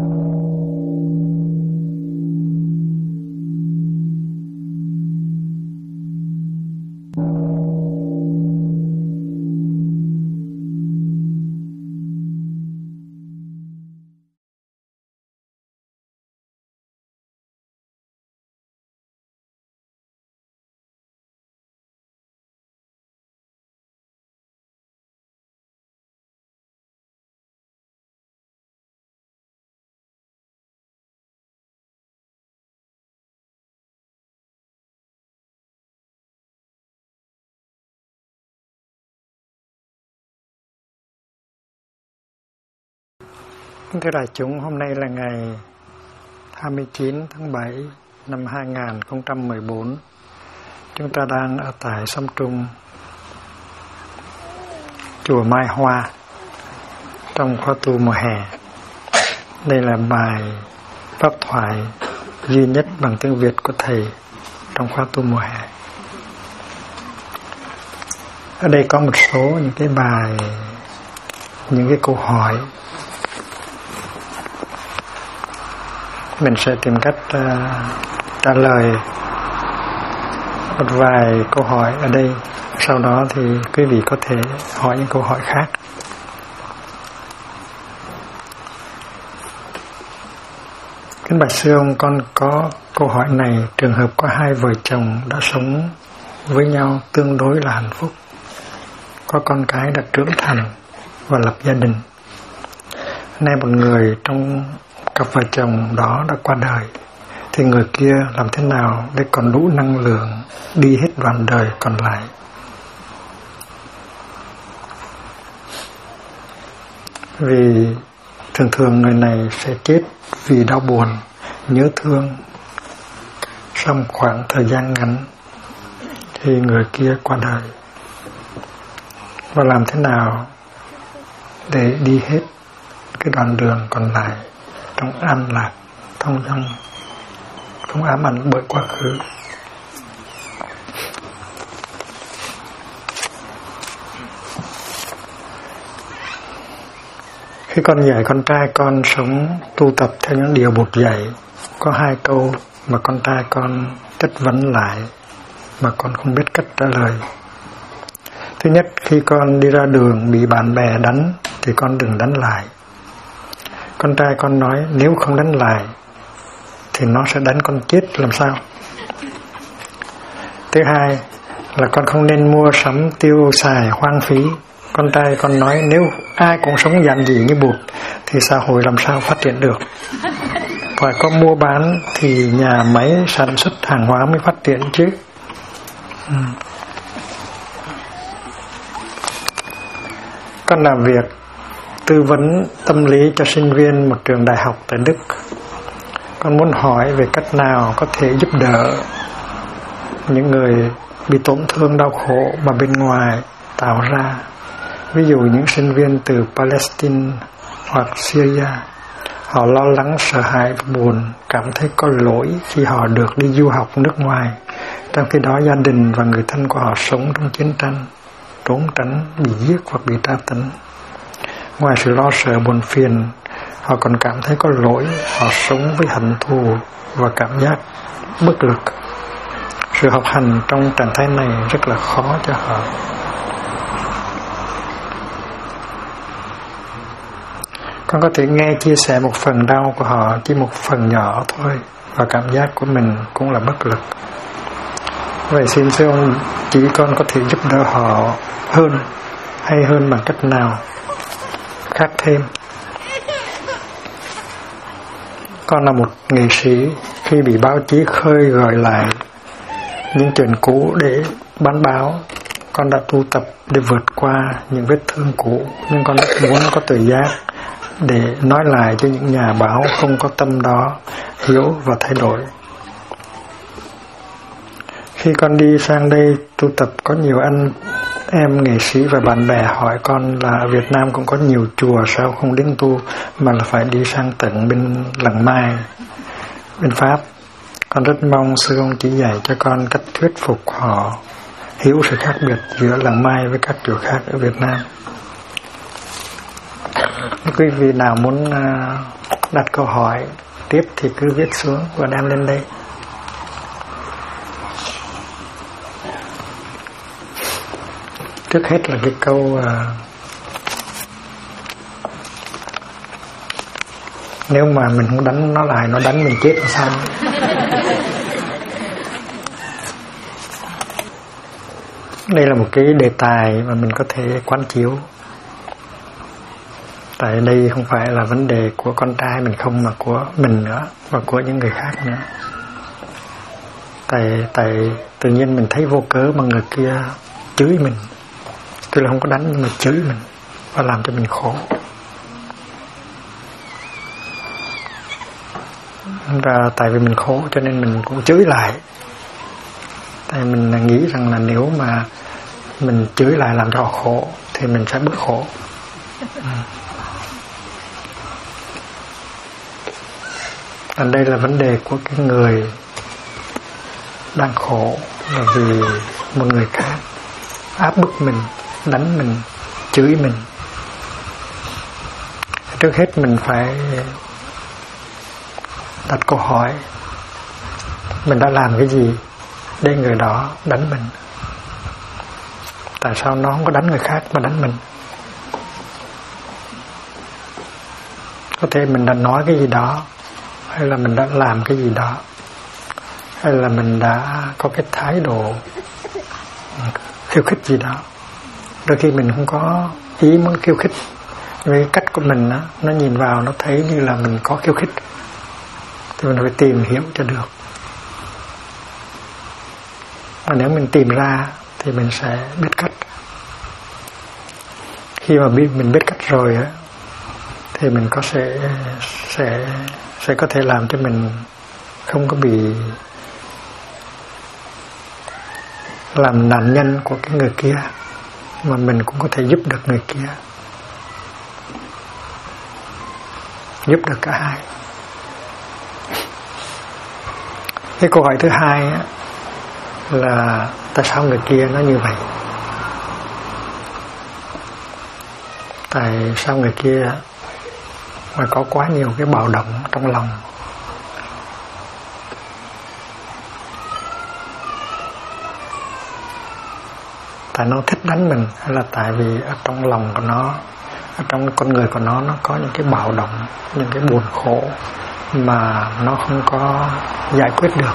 Thưa đại chúng, hôm nay là ngày 29 tháng 7 năm 2014. Chúng ta đang ở tại Sông Trung, chùa Mai Hoa, trong khóa tu mùa hè. Đây là bài pháp thoại duy nhất bằng tiếng Việt của Thầy trong khóa tu mùa hè. Ở đây có một số những cái bài, những cái câu hỏi. Mình sẽ tìm cách trả lời một vài câu hỏi ở đây. Sau đó thì quý vị có thể hỏi những câu hỏi khác. Kính bạch sư ông, con có câu hỏi này. Trường hợp có hai vợ chồng đã sống với nhau tương đối là hạnh phúc, có con cái đã trưởng thành và lập gia đình. Nay một người trong cặp vợ chồng đó đã qua đời, thì người kia làm thế nào để còn đủ năng lượng đi hết đoạn đời còn lại? Vì thường thường người này sẽ chết vì đau buồn, nhớ thương. Sau một khoảng thời gian ngắn thì người kia qua đời. Và làm thế nào để đi hết cái đoạn đường còn lại trong an lạc, không ám ảnh bởi quá khứ? Khi con dạy con trai con sống tu tập theo những điều Bụt dạy, có hai câu mà con trai con chất vấn lại mà con không biết cách trả lời. Thứ nhất, khi con đi ra đường bị bạn bè đánh thì con đừng đánh lại. Con trai con nói nếu không đánh lại thì nó sẽ đánh con chết làm sao? Thứ hai là con không nên mua sắm tiêu xài hoang phí. Con trai con nói nếu ai cũng sống giản dị như Bụt thì xã hội làm sao phát triển được? Phải có mua bán thì nhà máy sản xuất hàng hóa mới phát triển chứ. Con làm việc tư vấn tâm lý cho sinh viên một trường đại học tại Đức. Con muốn hỏi về cách nào có thể giúp đỡ những người bị tổn thương đau khổ mà bên ngoài tạo ra. Ví dụ những sinh viên từ Palestine hoặc Syria, họ lo lắng, sợ hãi và buồn, cảm thấy có lỗi khi họ được đi du học nước ngoài, trong khi đó gia đình và người thân của họ sống trong chiến tranh, trốn tránh, bị giết hoặc bị tra tấn. Ngoài sự lo sợ buồn phiền, họ còn cảm thấy có lỗi, họ sống với hận thù và cảm giác bất lực. Sự học hành trong trạng thái này rất là khó cho họ. Con có thể nghe chia sẻ một phần đau của họ, chỉ một phần nhỏ thôi, và cảm giác của mình cũng là bất lực. Vậy xin sư ông chỉ con có thể giúp đỡ họ hơn, hay hơn bằng cách nào khác thêm? Con là một nghệ sĩ, khi bị báo chí khơi gợi lại những chuyện cũ để bán báo, con đã tu tập để vượt qua những vết thương cũ, nhưng con rất muốn có tự giác để nói lại cho những nhà báo không có tâm đó hiểu và thay đổi. Khi con đi sang đây tu tập, có nhiều anh em nghệ sĩ và bạn bè hỏi con là ở Việt Nam cũng có nhiều chùa, sao không đến tu mà là phải đi sang tận bên Làng Mai, bên Pháp. Con rất mong sư ông chỉ dạy cho con cách thuyết phục họ hiểu sự khác biệt giữa Làng Mai với các chùa khác ở Việt Nam. Quý vị nào muốn đặt câu hỏi tiếp thì cứ viết xuống và đem lên đây. Trước hết là cái câu nếu mà mình không đánh nó lại, nó đánh mình chết làm sao? Đây là một cái đề tài mà mình có thể quán chiếu. Tại đây không phải là vấn đề của con trai mình không, mà của mình nữa, và của những người khác nữa. Tại tự nhiên mình thấy vô cớ mà người kia chửi mình, tức là không có đánh nhưng mà chửi mình và làm cho mình khổ. Và tại vì mình khổ cho nên mình cũng chửi lại. Tại mình nghĩ rằng là nếu mà mình chửi lại làm cho họ khổ thì mình sẽ bớt khổ. Và đây là vấn đề của cái người đang khổ là vì một người khác áp bức mình, đánh mình, chửi mình. Trước hết mình phải đặt câu hỏi mình đã làm cái gì để người đó đánh mình. Tại sao nó không có đánh người khác mà đánh mình? Có thể mình đã nói cái gì đó, hay là mình đã làm cái gì đó, hay là mình đã có cái thái độ khiêu khích gì đó. Đôi khi mình không có ý muốn khiêu khích, với cách của mình đó, nó nhìn vào nó thấy như là mình có khiêu khích, thì mình phải tìm hiểu cho được. Và nếu mình tìm ra thì mình sẽ biết cách. Khi mà mình biết cách rồi á, thì mình sẽ có thể làm cho mình không có bị làm nạn nhân của cái người kia, mà mình cũng có thể giúp được người kia, giúp được cả hai. Cái câu hỏi thứ hai á, là tại sao người kia nó như vậy? Tại sao người kia mà có quá nhiều cái bạo động trong lòng? Tại nó thích đánh mình, hay là tại vì ở trong lòng của nó, ở trong con người của nó có những cái bạo động, những cái buồn khổ mà nó không có giải quyết được.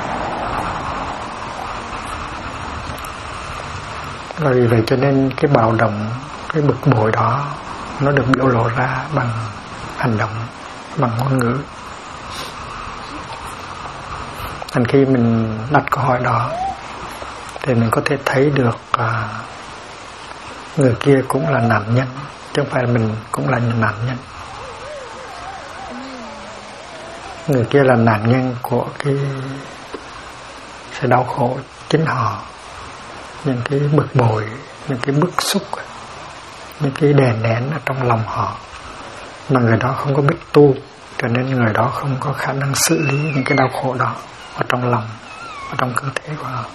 Và vì vậy cho nên cái bạo động, cái bực bội đó nó được biểu lộ ra bằng hành động, bằng ngôn ngữ. Thành khi mình đặt câu hỏi đó thì mình có thể thấy được người kia cũng là nạn nhân, chứ không phải là mình cũng là nạn nhân. Người kia là nạn nhân của cái sự đau khổ chính họ, những cái bực bội, những cái bức xúc, những cái đè nén ở trong lòng họ, mà người đó không có biết tu, cho nên người đó không có khả năng xử lý những cái đau khổ đó ở trong lòng, ở trong cơ thể của họ.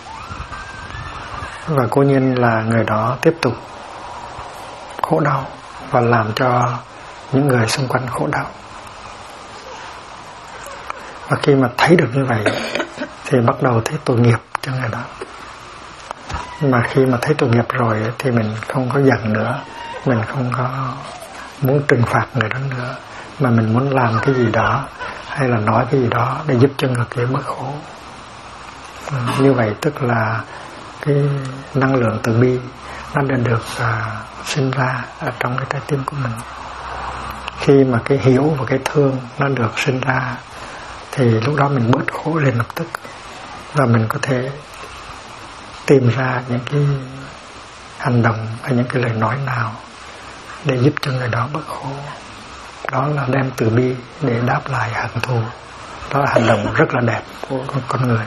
Và cố nhiên là người đó tiếp tục khổ đau và làm cho những người xung quanh khổ đau. Và khi mà thấy được như vậy thì bắt đầu thấy tội nghiệp cho người đó. Mà khi mà thấy tội nghiệp rồi thì mình không có giận nữa, mình không có muốn trừng phạt người đó nữa, mà mình muốn làm cái gì đó hay là nói cái gì đó để giúp cho người kia bớt khổ. Như vậy tức là cái năng lượng từ bi nó đã được sinh ra ở trong cái trái tim của mình. Khi mà cái hiểu và cái thương nó được sinh ra thì lúc đó mình bớt khổ liền lập tức, và mình có thể tìm ra những cái hành động hay những cái lời nói nào để giúp cho người đó bớt khổ. Đó là đem từ bi để đáp lại hận thù. Đó là hành động rất là đẹp của con người.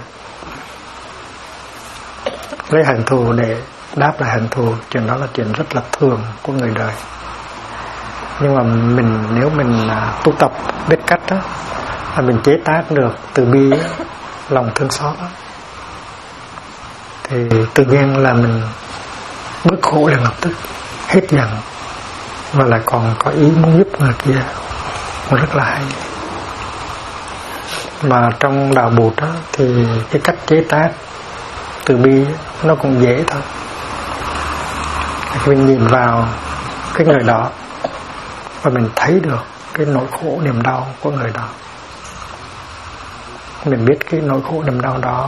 Lấy hận thù để đáp lại hận thù, chuyện đó là chuyện rất là thường của người đời. Nhưng mà nếu mình tu tập biết cách đó, là mình chế tác được từ bi, lòng thương xót đó, thì tự nhiên là mình bớt khổ liền lập tức, hết giận, và lại còn có ý muốn giúp người kia. cũng rất là hay. Mà trong đạo Bụt đó, thì cái cách chế tác từ bi nó cũng dễ thôi. Mình nhìn vào cái người đó và mình thấy được cái nỗi khổ niềm đau của người đó. Mình biết cái nỗi khổ niềm đau đó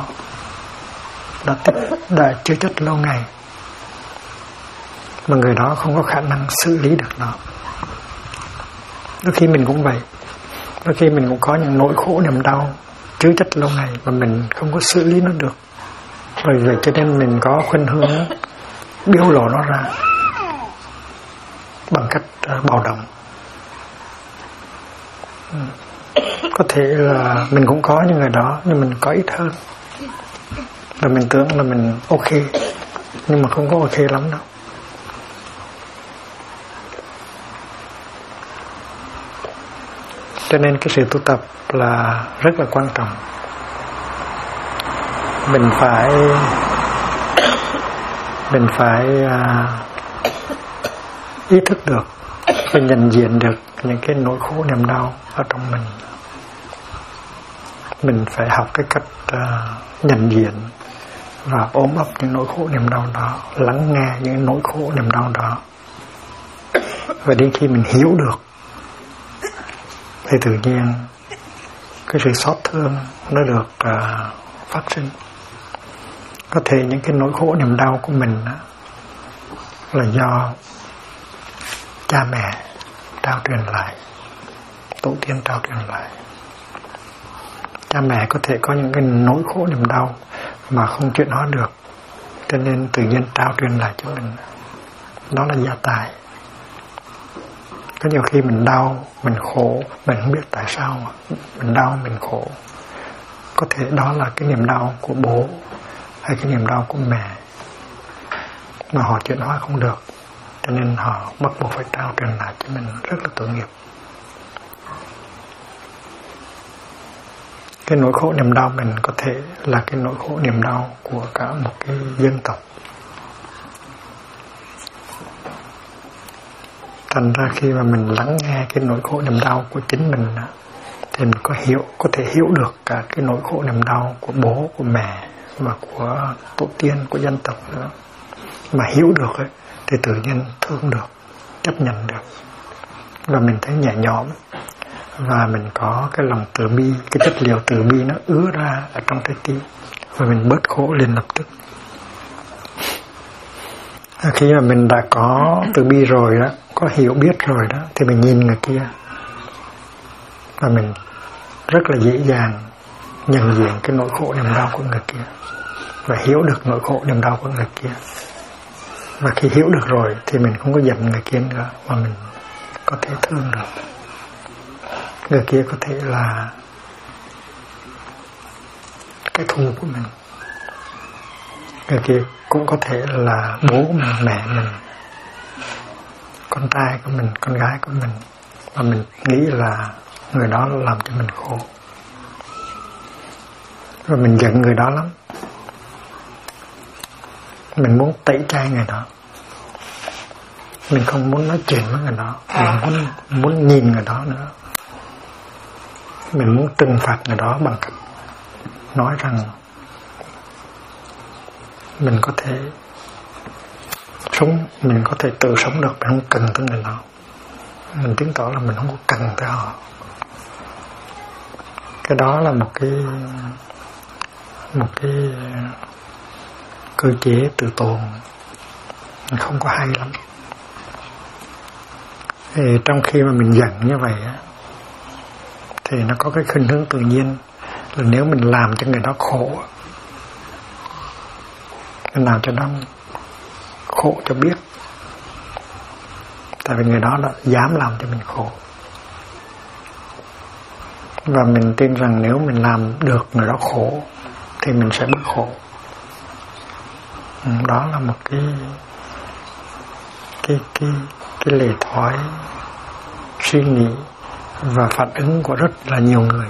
đã chứa chất lâu ngày, mà người đó không có khả năng xử lý được nó. Đôi khi mình cũng vậy, đôi khi mình cũng có những nỗi khổ niềm đau chứa chất lâu ngày mà mình không có xử lý nó được. Rồi vậy cho nên mình có khuynh hướng biểu lộ nó ra bằng cách bạo động. Có thể là mình cũng có những người đó, nhưng mình có ít hơn. Và mình tưởng là mình ok, nhưng mà không có ok lắm đâu. Cho nên cái sự tu tập là rất là quan trọng. Mình phải ý thức được và nhận diện được những cái nỗi khổ niềm đau ở trong mình. Mình phải học cái cách nhận diện và ôm ấp những nỗi khổ niềm đau đó, lắng nghe những nỗi khổ niềm đau đó. Và đến khi mình hiểu được thì tự nhiên cái sự xót thương nó được phát sinh. Có thể những cái nỗi khổ niềm đau của mình là do cha mẹ trao truyền lại, tổ tiên trao truyền lại. Cha mẹ có thể có những cái nỗi khổ niềm đau mà không chuyển hóa được, cho nên tự nhiên trao truyền lại cho mình. Đó là gia tài. Có nhiều khi mình đau, mình khổ, mình không biết tại sao mà mình đau, mình khổ. Có thể đó là cái niềm đau của bố hay cái niềm đau của mẹ mà họ chuyển hóa không được, cho nên họ bắt buộc phải trao truyền lại cho mình, rất là tội nghiệp. Cái nỗi khổ niềm đau mình có thể là cái nỗi khổ niềm đau của cả một cái dân tộc. Thành ra khi mà mình lắng nghe cái nỗi khổ niềm đau của chính mình thì mình có thể hiểu được cả cái nỗi khổ niềm đau của bố, của mẹ và của tổ tiên, của dân tộc nữa. Mà hiểu được ấy, thì tự nhiên thương được, chấp nhận được, và mình thấy nhẹ nhõm, và mình có cái lòng từ bi, cái chất liệu từ bi nó ứa ra ở trong trái tim, và mình bớt khổ liền lập tức. Khi mà mình đã có từ bi rồi đó, có hiểu biết rồi đó, thì mình nhìn người kia và mình rất là dễ dàng nhận diện cái nỗi khổ niềm đau của người kia và hiểu được nỗi khổ niềm đau của người kia. Và khi hiểu được rồi thì mình không có giận người kia nữa, mà mình có thể thương được. Người kia có thể là cái thù của mình, người kia cũng có thể là bố mình, mẹ mình, con trai của mình, con gái của mình, mà mình nghĩ là người đó làm cho mình khổ, rồi mình giận người đó lắm, mình muốn tẩy chay người đó, mình không muốn nói chuyện với người đó, mình muốn nhìn người đó nữa, mình muốn trừng phạt người đó bằng cách nói rằng mình có thể sống, mình có thể tự sống được, mình không cần tới người đó. Mình chứng tỏ là mình không có cần tới họ. Cái đó là một cái cơ chế tự tồn không có hay lắm. Thì trong khi mà mình giận như vậy á, thì nó có cái khuynh hướng tự nhiên là nếu mình làm cho người đó khổ, mình làm cho nó khổ cho biết, tại vì người đó đã dám làm cho mình khổ, và mình tin rằng nếu mình làm được người đó khổ thì mình sẽ bớt khổ. Đó là một cái lề thói suy nghĩ và phản ứng của rất là nhiều người.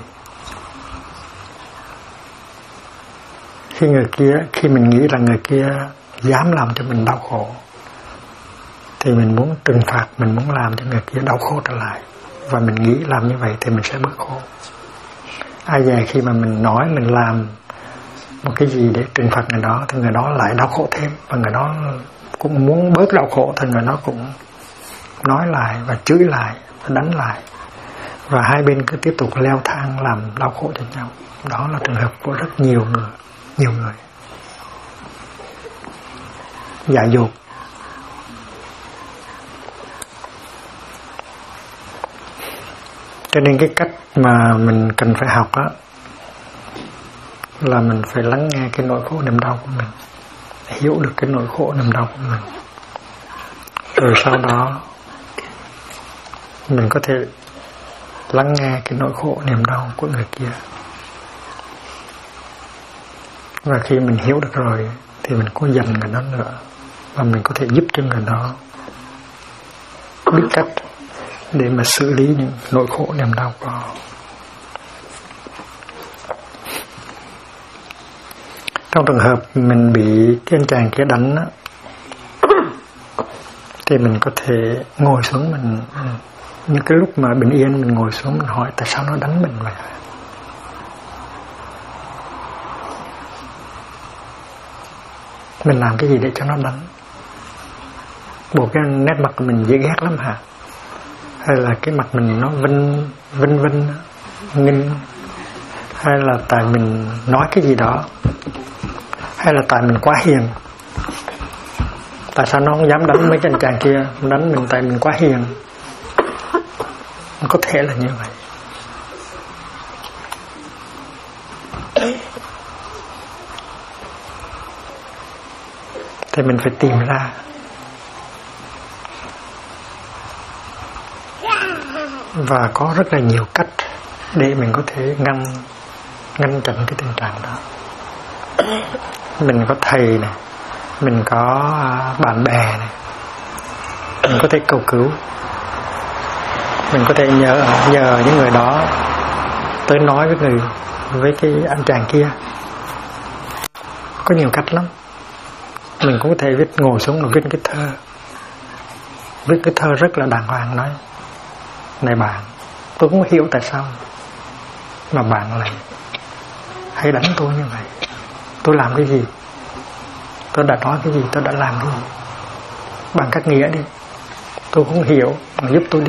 Khi mình nghĩ là người kia dám làm cho mình đau khổ thì mình muốn trừng phạt, mình muốn làm cho người kia đau khổ trở lại. và mình nghĩ làm như vậy thì mình sẽ bớt khổ. Ai dè khi mà mình nói mình làm một cái gì để trừng phạt người đó thì người đó lại đau khổ thêm, và người đó cũng muốn bớt đau khổ thì người đó cũng nói lại và chửi lại và đánh lại, và hai bên cứ tiếp tục leo thang làm đau khổ cho nhau. Đó là trường hợp của rất nhiều người dại dột. Cho nên cái cách mà mình cần phải học á là mình phải lắng nghe cái nỗi khổ niềm đau của mình, hiểu được cái nỗi khổ niềm đau của mình, rồi sau đó mình có thể lắng nghe cái nỗi khổ niềm đau của người kia. Và khi mình hiểu được rồi thì mình có dành người đó nữa, và mình có thể giúp cho người đó biết cách để mà xử lý những nỗi khổ niềm đau của họ. Trong trường hợp mình bị cái anh chàng kia đánh á, thì mình có thể ngồi xuống, mình như cái lúc mà bình yên mình ngồi xuống mình hỏi tại sao nó đánh mình vậy. Mình làm cái gì để cho nó đánh? Bộ cái nét mặt của mình dễ ghét lắm hả? Hay là cái mặt mình nó vinh nghinh, hay là tại mình nói cái gì đó, hay là tại mình quá hiền? Tại sao nó không dám đánh mấy cái anh chàng kia, đánh mình tại mình quá hiền? Có thể là như vậy. Thì mình phải tìm ra. Và có rất là nhiều cách để mình có thể ngăn chặn cái tình trạng đó. Mình có thầy này, mình có bạn bè này, mình có thể cầu cứu, mình có thể nhờ những người đó tới nói với cái anh chàng kia. Có nhiều cách lắm. Mình cũng có thể ngồi xuống và viết cái thơ rất là đàng hoàng, nói này bạn, tôi cũng hiểu tại sao mà bạn lại hay đánh tôi như vậy. Tôi làm cái gì, tôi đã nói cái gì, tôi đã làm cái gì, bằng cách nghĩa đi. Tôi cũng hiểu, bạn giúp tôi đi.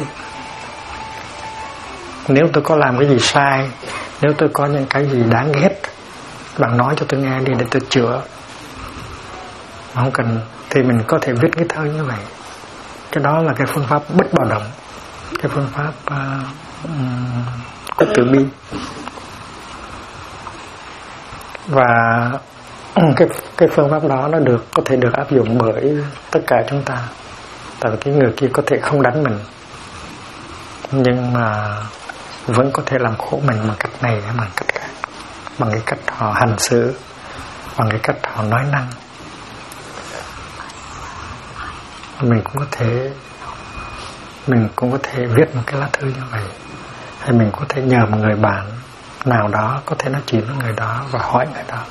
Nếu tôi có làm cái gì sai, nếu tôi có những cái gì đáng ghét, bạn nói cho tôi nghe đi để tôi chữa. Không cần thì mình có thể viết cái thơ như vậy. Cái đó là cái phương pháp bất bạo động, cái phương pháp của từ bi. Và cái phương pháp đó nó có thể được áp dụng bởi tất cả chúng ta. Tại vì cái người kia có thể không đánh mình, nhưng mà vẫn có thể làm khổ mình bằng cách này hay bằng cách khác, bằng cái cách họ hành xử, bằng cái cách họ nói năng. Mình cũng có thể viết một cái lá thư như vậy, hay mình có thể nhờ một người bạn nào đó có thể nói chuyện với người đó và hỏi người đó.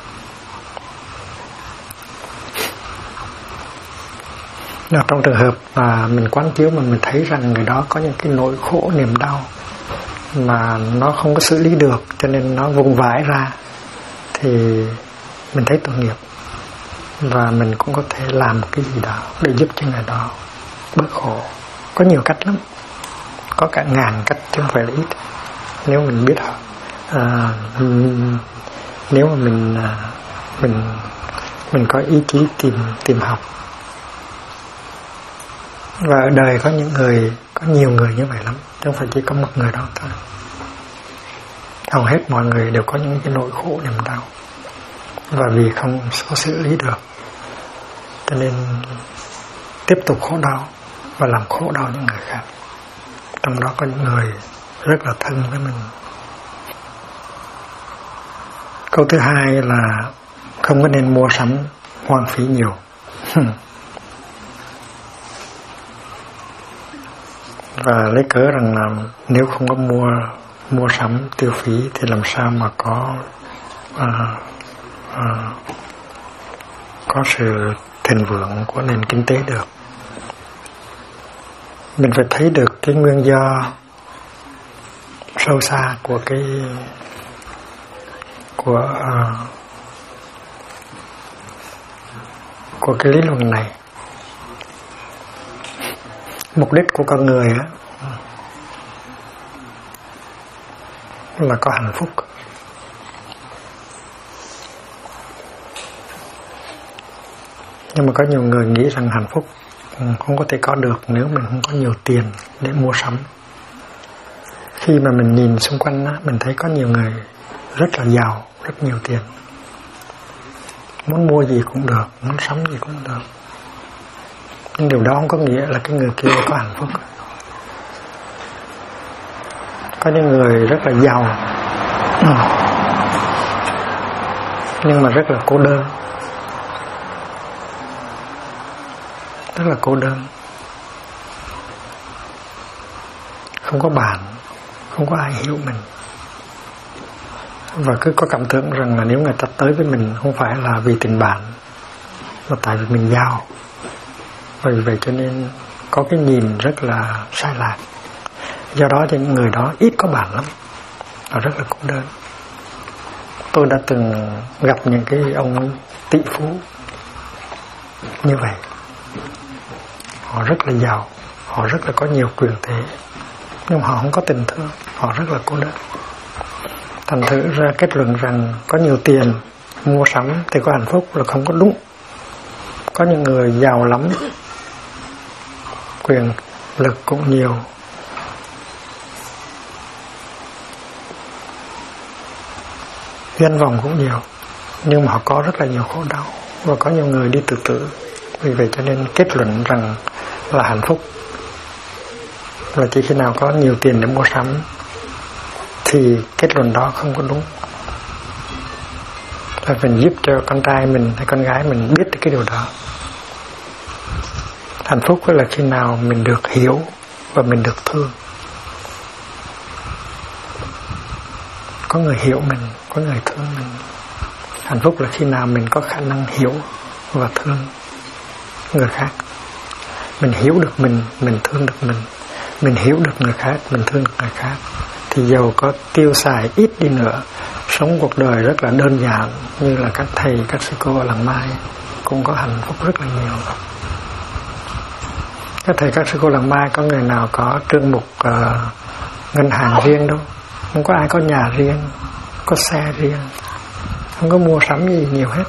Trong trường hợp mà mình quán chiếu mà mình thấy rằng người đó có những cái nỗi khổ niềm đau mà nó không có xử lý được, cho nên nó vùng vãi ra, thì mình thấy tội nghiệp, và mình cũng có thể làm một cái gì đó để giúp cho người đó bớt khổ. Có nhiều cách lắm, có cả ngàn cách chứ không phải là ít, nếu mình biết họ. Nếu mà mình có ý chí tìm học. Và ở đời có nhiều người như vậy lắm, chứ không phải chỉ có một người đâu thôi. Hầu hết mọi người đều có những cái nỗi khổ niềm đau, và vì không có xử lý được cho nên tiếp tục khổ đau và làm khổ đau những người khác. Trong đó có những người rất là thân với mình. Câu thứ hai là không có nên mua sắm hoang phí nhiều. Và lấy cớ rằng là nếu không có mua sắm tiêu phí thì làm sao mà có sự thịnh vượng của nền kinh tế được. Mình phải thấy được cái nguyên do sâu xa của cái lý luận này. Mục đích của con người á là có hạnh phúc. Nhưng mà có nhiều người nghĩ rằng hạnh phúc không có thể có được nếu mình không có nhiều tiền để mua sắm. Khi mà mình nhìn xung quanh á, mình thấy có nhiều người rất là giàu, rất nhiều tiền, muốn mua gì cũng được, muốn sắm gì cũng được. Nhưng điều đó không có nghĩa là cái người kia có hạnh phúc. Có những người rất là giàu nhưng mà rất là cô đơn, rất là cô đơn, không có bạn, không có ai hiểu mình, và cứ có cảm tưởng rằng là nếu người ta tới với mình không phải là vì tình bạn mà tại vì mình giàu. Vì vậy cho nên có cái nhìn rất là sai lạc. Do đó thì những người đó ít có bạn lắm, họ rất là cô đơn. Tôi đã từng gặp những cái ông tỷ phú như vậy. Họ rất là giàu, họ rất là có nhiều quyền thế, nhưng họ không có tình thương, họ rất là cô đơn. Thành thử ra kết luận rằng có nhiều tiền mua sắm thì có hạnh phúc là không có đúng. Có những người giàu lắm, quyền lực cũng nhiều, danh vọng cũng nhiều, nhưng mà họ có rất là nhiều khổ đau, và có nhiều người đi tự tử. Vì vậy cho nên kết luận rằng là hạnh phúc là chỉ khi nào có nhiều tiền để mua sắm thì kết luận đó không có đúng. Là mình giúp cho con trai mình hay con gái mình biết được cái điều đó. Hạnh phúc là khi nào mình được hiểu và mình được thương. Có người hiểu mình, có người thương mình. Hạnh phúc là khi nào mình có khả năng hiểu và thương người khác. Mình hiểu được mình thương được mình. Mình hiểu được người khác, mình thương được người khác. Thì dầu có tiêu xài ít đi nữa, sống cuộc đời rất là đơn giản như là các thầy, các sư cô ở làng Mai, cũng có hạnh phúc rất là nhiều. Các thầy, các sư cô làng Mai có người nào có trương mục ngân hàng riêng đâu. Không có ai có nhà riêng, có xe riêng, không có mua sắm gì nhiều hết.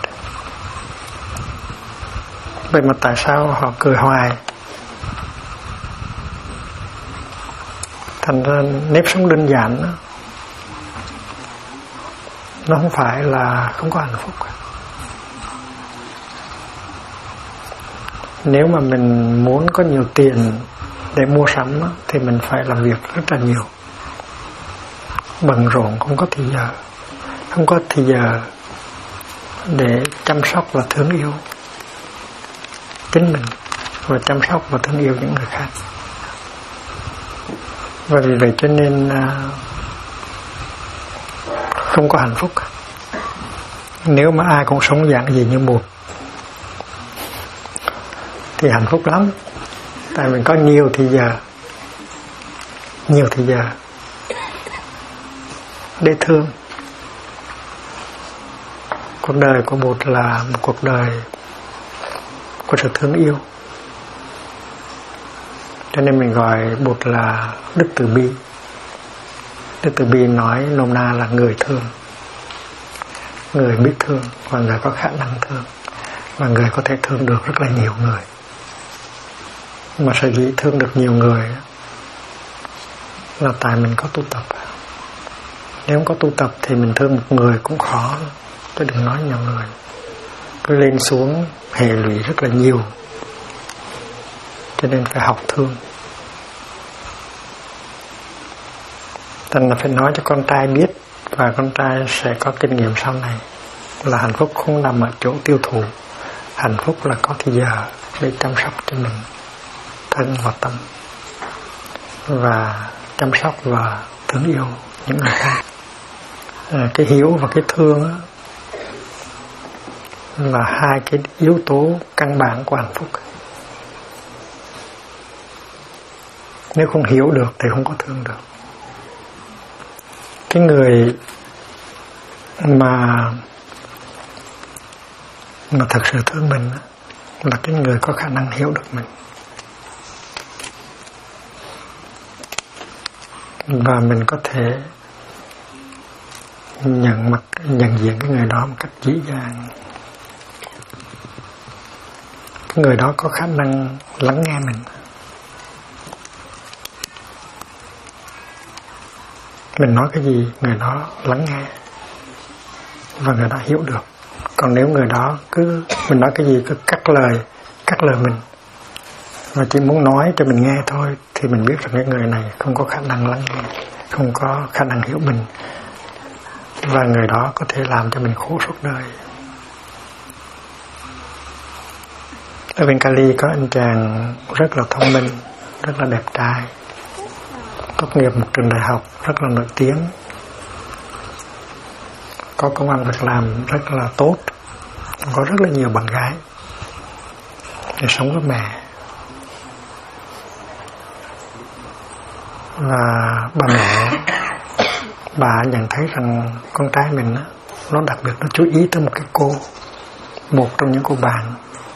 Vậy mà tại sao họ cười hoài? Thành ra nếp sống đơn giản đó, nó không phải là không có hạnh phúc. Nếu mà mình muốn có nhiều tiền để mua sắm đó, thì mình phải làm việc rất là nhiều, bận rộn, không có thời giờ, không có thời giờ để chăm sóc và thương yêu chính mình và chăm sóc và thương yêu những người khác. Và vì vậy cho nên không có hạnh phúc. Nếu mà ai cũng sống dạng gì như một thì hạnh phúc lắm. Tại mình có nhiều thời giờ để thương. Cuộc đời của Bụt là một cuộc đời của sự thương yêu. Cho nên mình gọi Bụt là Đức Từ Bi. Đức Từ Bi nói nôm na là người thương, người biết thương và người có khả năng thương, và người có thể thương được rất là nhiều người. Mà sở dĩ thương được nhiều người là tại mình có tu tập. Nếu không có tu tập thì mình thương một người cũng khó, chứ đừng nói nhiều người. Cứ lên xuống hệ lụy rất là nhiều. Cho nên phải học thương. Thành là phải nói cho con trai biết, và con trai sẽ có kinh nghiệm sau này, là hạnh phúc không nằm ở chỗ tiêu thụ. Hạnh phúc là có thời giờ để chăm sóc cho mình, thân và tâm, và chăm sóc và thương yêu những người khác. Cái hiểu và cái thương đó là hai cái yếu tố căn bản của hạnh phúc. Nếu không hiểu được thì không có thương được. cái người mà thật sự thương mình là cái người có khả năng hiểu được mình, và mình có thể nhận diện cái người đó một cách dễ dàng. Cái người đó có khả năng lắng nghe mình. Mình nói cái gì người đó lắng nghe và người đó hiểu được. Còn nếu người đó cứ mình nói cái gì cứ cắt lời mình và chỉ muốn nói cho mình nghe thôi, thì mình biết rằng cái người này không có khả năng lắng nghe, không có khả năng hiểu mình, và người đó có thể làm cho mình khổ suốt đời. Ở bên Cali có anh chàng rất là thông minh, rất là đẹp trai, tốt nghiệp một trường đại học rất là nổi tiếng, có công ăn việc làm rất là tốt, có rất là nhiều bạn gái, để sống với mẹ. Và bà mẹ bà nhận thấy rằng con trai mình nó đặc biệt nó chú ý tới một trong những cô bạn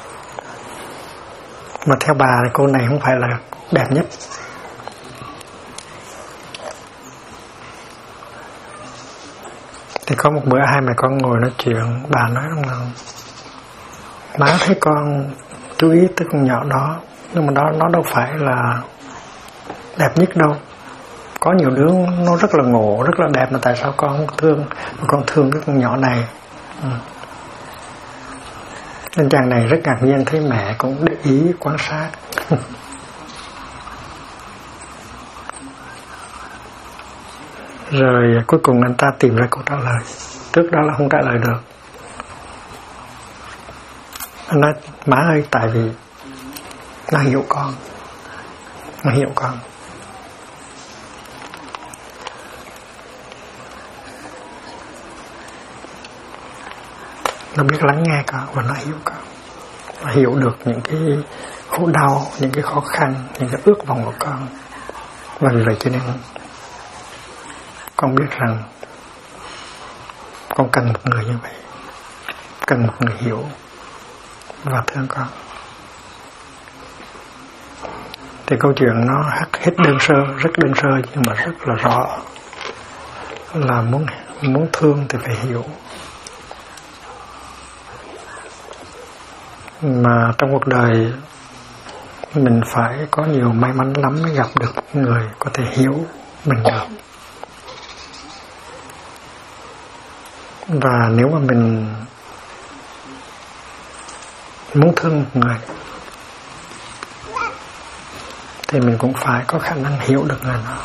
mà theo bà thì cô này không phải là đẹp nhất. Thì có một bữa hai mẹ con ngồi nói chuyện, bà nói rằng là má thấy con chú ý tới con nhỏ đó, nhưng mà nó đâu phải là đẹp nhất đâu. Có nhiều đứa nó rất là ngộ, rất là đẹp, mà tại sao con không thương, mà con thương cái con nhỏ này. Nên chàng này rất ngạc nhiên thấy mẹ cũng để ý quan sát. Rồi cuối cùng anh ta tìm ra câu trả lời. Trước đó là không trả lời được. Anh nói má ơi, tại vì nó hiểu con. Nó hiểu con. Nó biết lắng nghe con và nó hiểu con. Nó hiểu được những cái khổ đau, những cái khó khăn, những cái ước vọng của con. Và vì vậy cho nên con biết rằng con cần một người như vậy, cần một người hiểu và thương con. Thì câu chuyện nó hết đơn sơ, rất đơn sơ, nhưng mà rất là rõ, là muốn thương thì phải hiểu. Mà trong cuộc đời mình phải có nhiều may mắn lắm mới gặp được người có thể hiểu mình được. Và nếu mà mình muốn thương một người thì mình cũng phải có khả năng hiểu được người đó.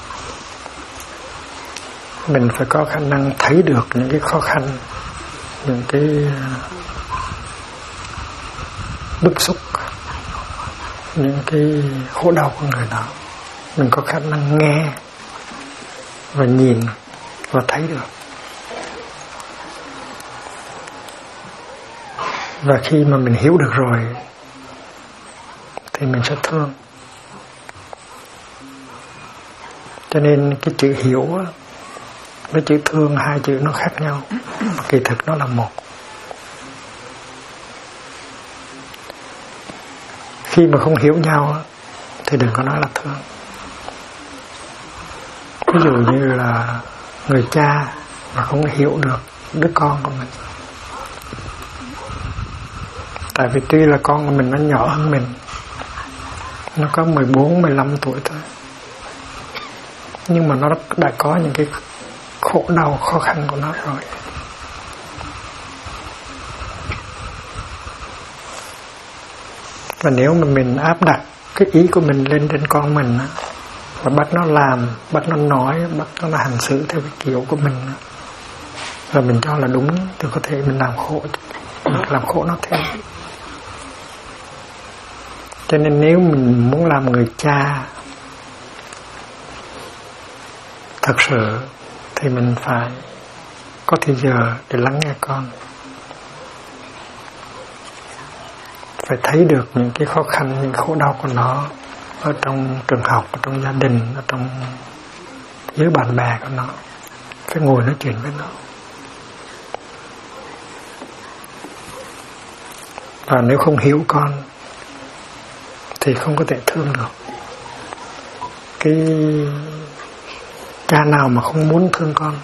Mình phải có khả năng thấy được những cái khó khăn, những cái bức xúc, những cái khổ đau của người đó. Mình có khả năng nghe và nhìn và thấy được. Và khi mà mình hiểu được rồi thì mình sẽ thương. Cho nên cái chữ hiểu với chữ thương, hai chữ nó khác nhau, mà kỳ thực nó là một. Khi mà không hiểu nhau thì đừng có nói là thương. Ví dụ như là người cha mà không hiểu được đứa con của mình. Tại vì tuy là con của mình nó nhỏ hơn mình, nó có 14, 15 tuổi thôi, nhưng mà nó đã có những cái khổ đau, khó khăn của nó rồi. Và nếu mà mình áp đặt cái ý của mình lên trên con mình và bắt nó làm, bắt nó nói, bắt nó hành xử theo cái kiểu của mình, và mình cho là đúng, thì có thể mình làm khổ nó thêm. Cho nên nếu mình muốn làm người cha thật sự thì mình phải có thời giờ để lắng nghe con, phải thấy được những cái khó khăn, những khổ đau của nó ở trong trường học, ở trong gia đình, ở trong với bạn bè của nó, phải ngồi nói chuyện với nó. Và nếu không hiểu con thì không có thể thương được. Cái cha nào mà không muốn thương con,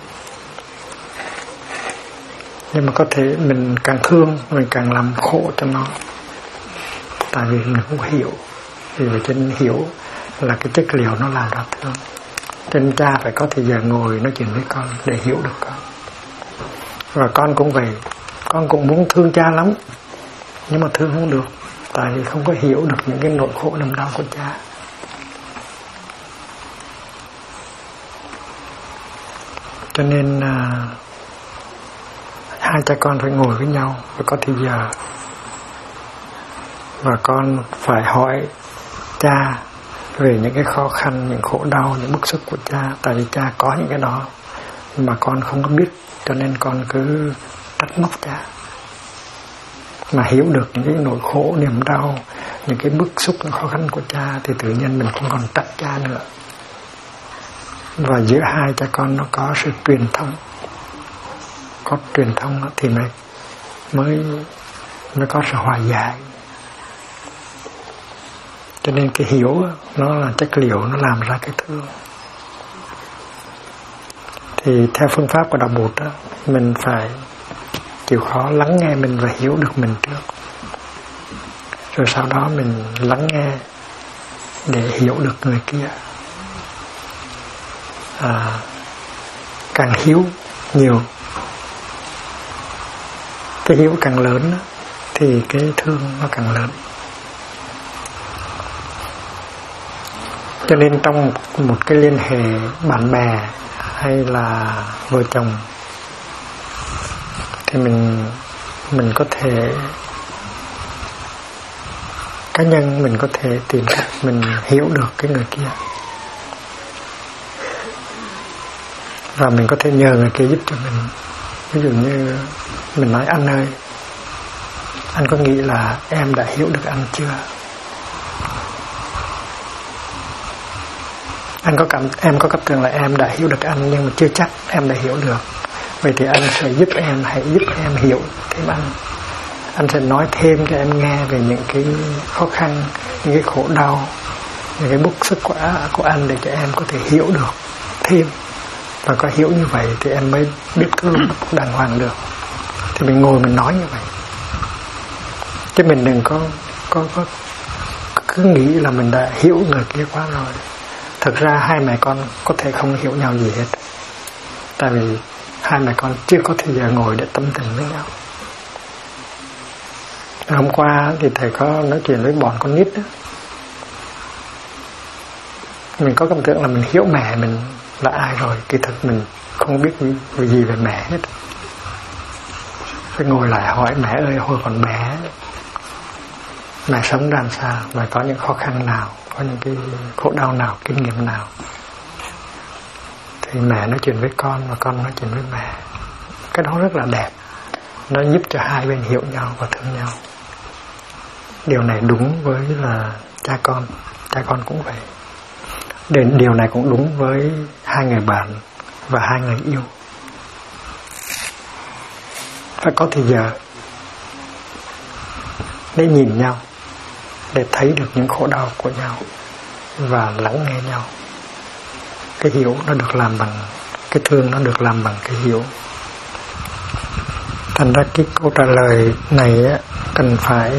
nhưng mà có thể mình càng thương mình càng làm khổ cho nó, tại vì mình không hiểu. Vì vậy cho nên hiểu là cái chất liệu nó làm ra thương. Cho nên cha phải có thời giờ ngồi nói chuyện với con để hiểu được con. Và con cũng vậy, con cũng muốn thương cha lắm, nhưng mà thương không được, tại vì không có hiểu được những cái nỗi khổ niềm đau của cha. Cho nên hai cha con phải ngồi với nhau và có thời giờ, và con phải hỏi cha về những cái khó khăn, những khổ đau, những bức xúc của cha. Tại vì cha có những cái đó mà con không có biết, cho nên con cứ trách móc cha. Mà hiểu được những cái nỗi khổ, niềm đau, những cái bức xúc, những khó khăn của cha thì tự nhiên mình không còn trách cha nữa. Và giữa hai cha con nó có sự truyền thông. Có truyền thông thì mới có sự hòa giải. Cho nên cái hiểu nó là chất liệu, nó làm ra cái thương. Thì theo phương pháp của Đạo Bụt đó, mình phải chịu khó lắng nghe mình và hiểu được mình trước, rồi sau đó mình lắng nghe để hiểu được người kia. Càng hiểu nhiều, cái hiểu càng lớn đó, thì cái thương nó càng lớn. Cho nên trong một cái liên hệ bạn bè hay là vợ chồng thì mình có thể, cá nhân mình có thể tìm cách mình hiểu được cái người kia, và mình có thể nhờ người kia giúp cho mình. Ví dụ như mình nói: anh ơi, anh có nghĩ là em đã hiểu được anh chưa? Em có cảm tưởng là em đã hiểu được anh, nhưng mà chưa chắc em đã hiểu được. Vậy thì anh sẽ giúp em, hãy giúp em hiểu thêm anh. Anh sẽ nói thêm cho em nghe về những cái khó khăn, những cái khổ đau, những cái bức xúc của anh, để cho em có thể hiểu được thêm. Và có hiểu như vậy thì em mới biết thương đàng hoàng được. Thì mình ngồi mình nói như vậy, chứ mình đừng có cứ nghĩ là mình đã hiểu người kia quá rồi. Thực ra hai mẹ con có thể không hiểu nhau gì hết, tại vì hai mẹ con chưa có thời giờ ngồi để tâm tình với nhau. Hôm qua thì thầy có nói chuyện với bọn con nít đó. Mình có cảm tưởng là mình hiểu mẹ mình là ai rồi, kỳ thực mình không biết gì về mẹ hết. Phải ngồi lại hỏi: mẹ ơi, hồi còn bé mẹ sống ra sao, và có những khó khăn nào, có những cái khổ đau nào, kinh nghiệm nào. Thì mẹ nói chuyện với con và con nói chuyện với mẹ. Cái đó rất là đẹp, nó giúp cho hai bên hiểu nhau và thương nhau. Điều này đúng với là cha con cũng vậy. Điều này cũng đúng với hai người bạn và hai người yêu. Phải có thời giờ để nhìn nhau, để thấy được những khổ đau của nhau và lắng nghe nhau. Cái hiểu nó được làm bằng cái thương, nó được làm bằng cái hiểu. Thành ra cái câu trả lời này cần phải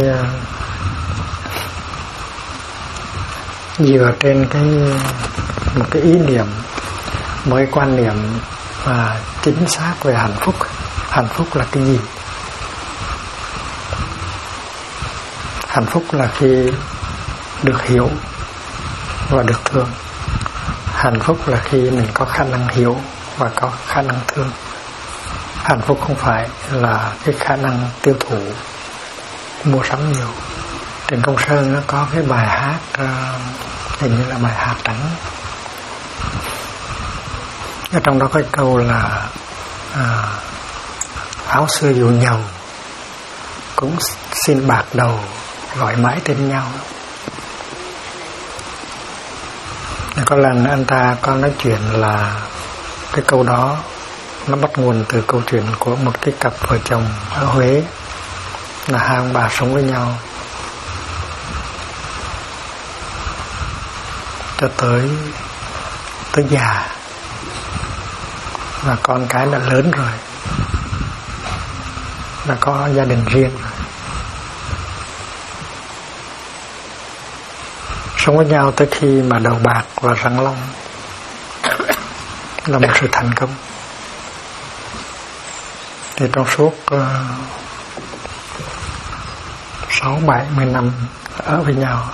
dựa trên một cái ý niệm, một cái quan niệm chính xác về hạnh phúc. Hạnh phúc là cái gì? Hạnh phúc là khi được hiểu và được thương. Hạnh phúc là khi mình có khả năng hiểu và có khả năng thương. Hạnh phúc không phải là cái khả năng tiêu thụ, mua sắm nhiều. Trên Công Sơn nó có cái bài hát, hình như là bài Hạt Trắng. Ở trong đó có cái câu là áo xưa dù nhầu cũng xin bạc đầu, gọi mãi tên nhau. Có lần anh ta có nói chuyện là cái câu đó nó bắt nguồn từ câu chuyện của một cái cặp vợ chồng ở Huế, là hai ông bà sống với nhau cho tới già, và con cái đã lớn rồi, đã có gia đình riêng rồi. Sống với nhau tới khi mà đầu bạc và răng long là một sự thành công. Thì trong suốt 6-70 năm ở với nhau,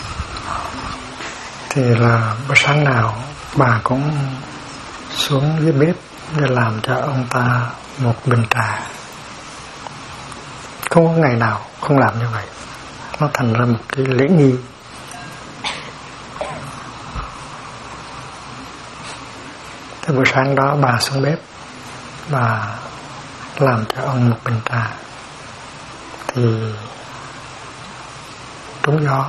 thì là bữa sáng nào bà cũng xuống dưới bếp để làm cho ông ta một bình trà. Không có ngày nào không làm như vậy. Nó thành ra một cái lễ nghi. Thế buổi sáng đó bà xuống bếp, bà làm cho ông một bình trà, thì trúng gió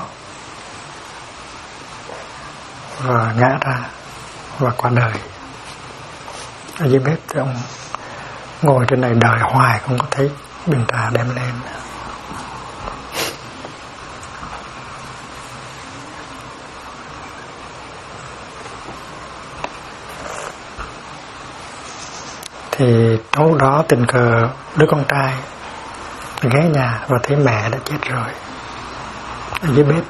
và ngã ra và qua đời. Ở dưới bếp thì ông ngồi trên này đời hoài không có thấy bình trà đem lên. Thì trong đó tình cờ đứa con trai ghé nhà và thấy mẹ đã chết rồi ở dưới bếp,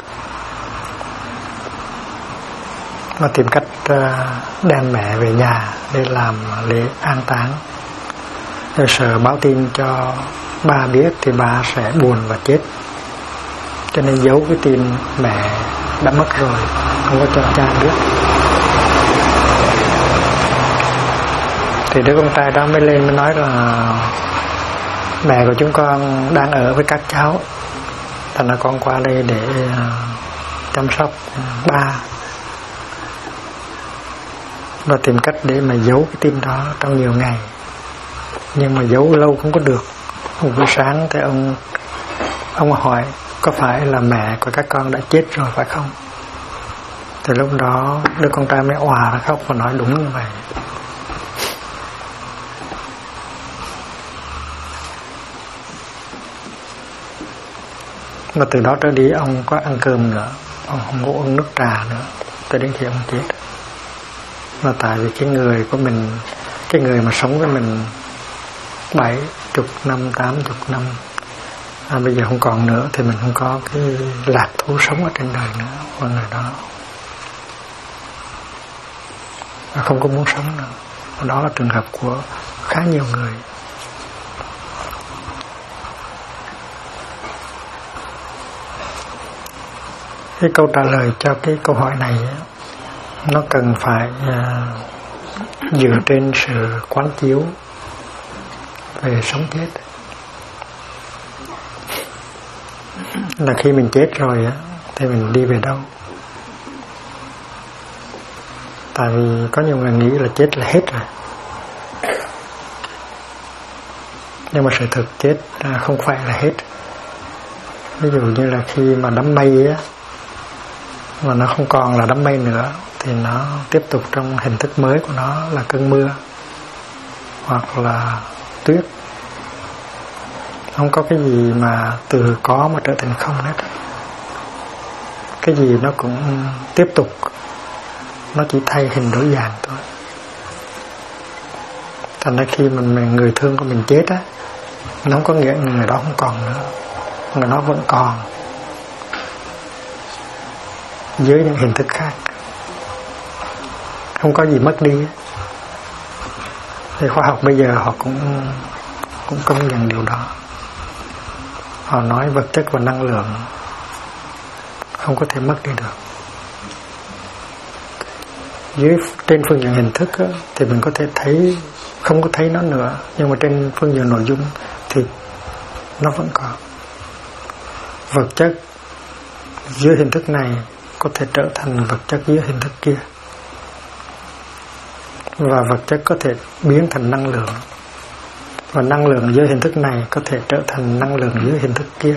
và tìm cách đem mẹ về nhà để làm lễ an táng. Rồi sợ báo tin cho ba biết thì ba sẽ buồn và chết, cho nên giấu cái tin mẹ đã mất rồi, không có cho cha biết. Thì đứa con trai đó mới lên mới nói là mẹ của chúng con đang ở với các cháu, thành ra con qua đây để chăm sóc ba, và tìm cách để mà giấu cái tin đó trong nhiều ngày. Nhưng mà giấu lâu không có được. Một buổi sáng thì ông hỏi có phải là mẹ của các con đã chết rồi phải không? Thì lúc đó đứa con trai mới òa ra khóc và nói đúng như vậy. Mà từ đó trở đi ông có ăn cơm nữa, ông không có uống nước trà nữa cho đến khi ông chết. Mà tại vì cái người của mình, cái người mà sống với mình 70 năm, 80 năm, bây giờ không còn nữa, thì mình không có cái lạc thú sống ở trên đời nữa của người đó, và không có muốn sống nữa. Đó là trường hợp của khá nhiều người. Cái câu trả lời cho cái câu hỏi này nó cần phải dựa trên sự quán chiếu về sống chết. Là khi mình chết rồi thì mình đi về đâu? Tại vì có nhiều người nghĩ là chết là hết rồi, nhưng mà sự thực chết không phải là hết. Ví dụ như là khi mà đám mây á, mà nó không còn là đám mây nữa, thì nó tiếp tục trong hình thức mới của nó là cơn mưa hoặc là tuyết. Không có cái gì mà từ có mà trở thành không hết. Cái gì nó cũng tiếp tục, nó chỉ thay hình đổi dạng thôi. Thành ra khi mình người thương của mình chết á, nó không có nghĩa người đó không còn nữa, người nó vẫn còn dưới những hình thức khác, không có gì mất đi. Thì khoa học bây giờ họ cũng công nhận điều đó. Họ nói vật chất và năng lượng không có thể mất đi được. Trên phương diện hình thức thì mình có thể thấy, không có thấy nó nữa, nhưng mà trên phương diện nội dung thì nó vẫn còn. Vật chất dưới hình thức này có thể trở thành vật chất dưới hình thức kia, và vật chất có thể biến thành năng lượng, và năng lượng dưới hình thức này có thể trở thành năng lượng dưới hình thức kia,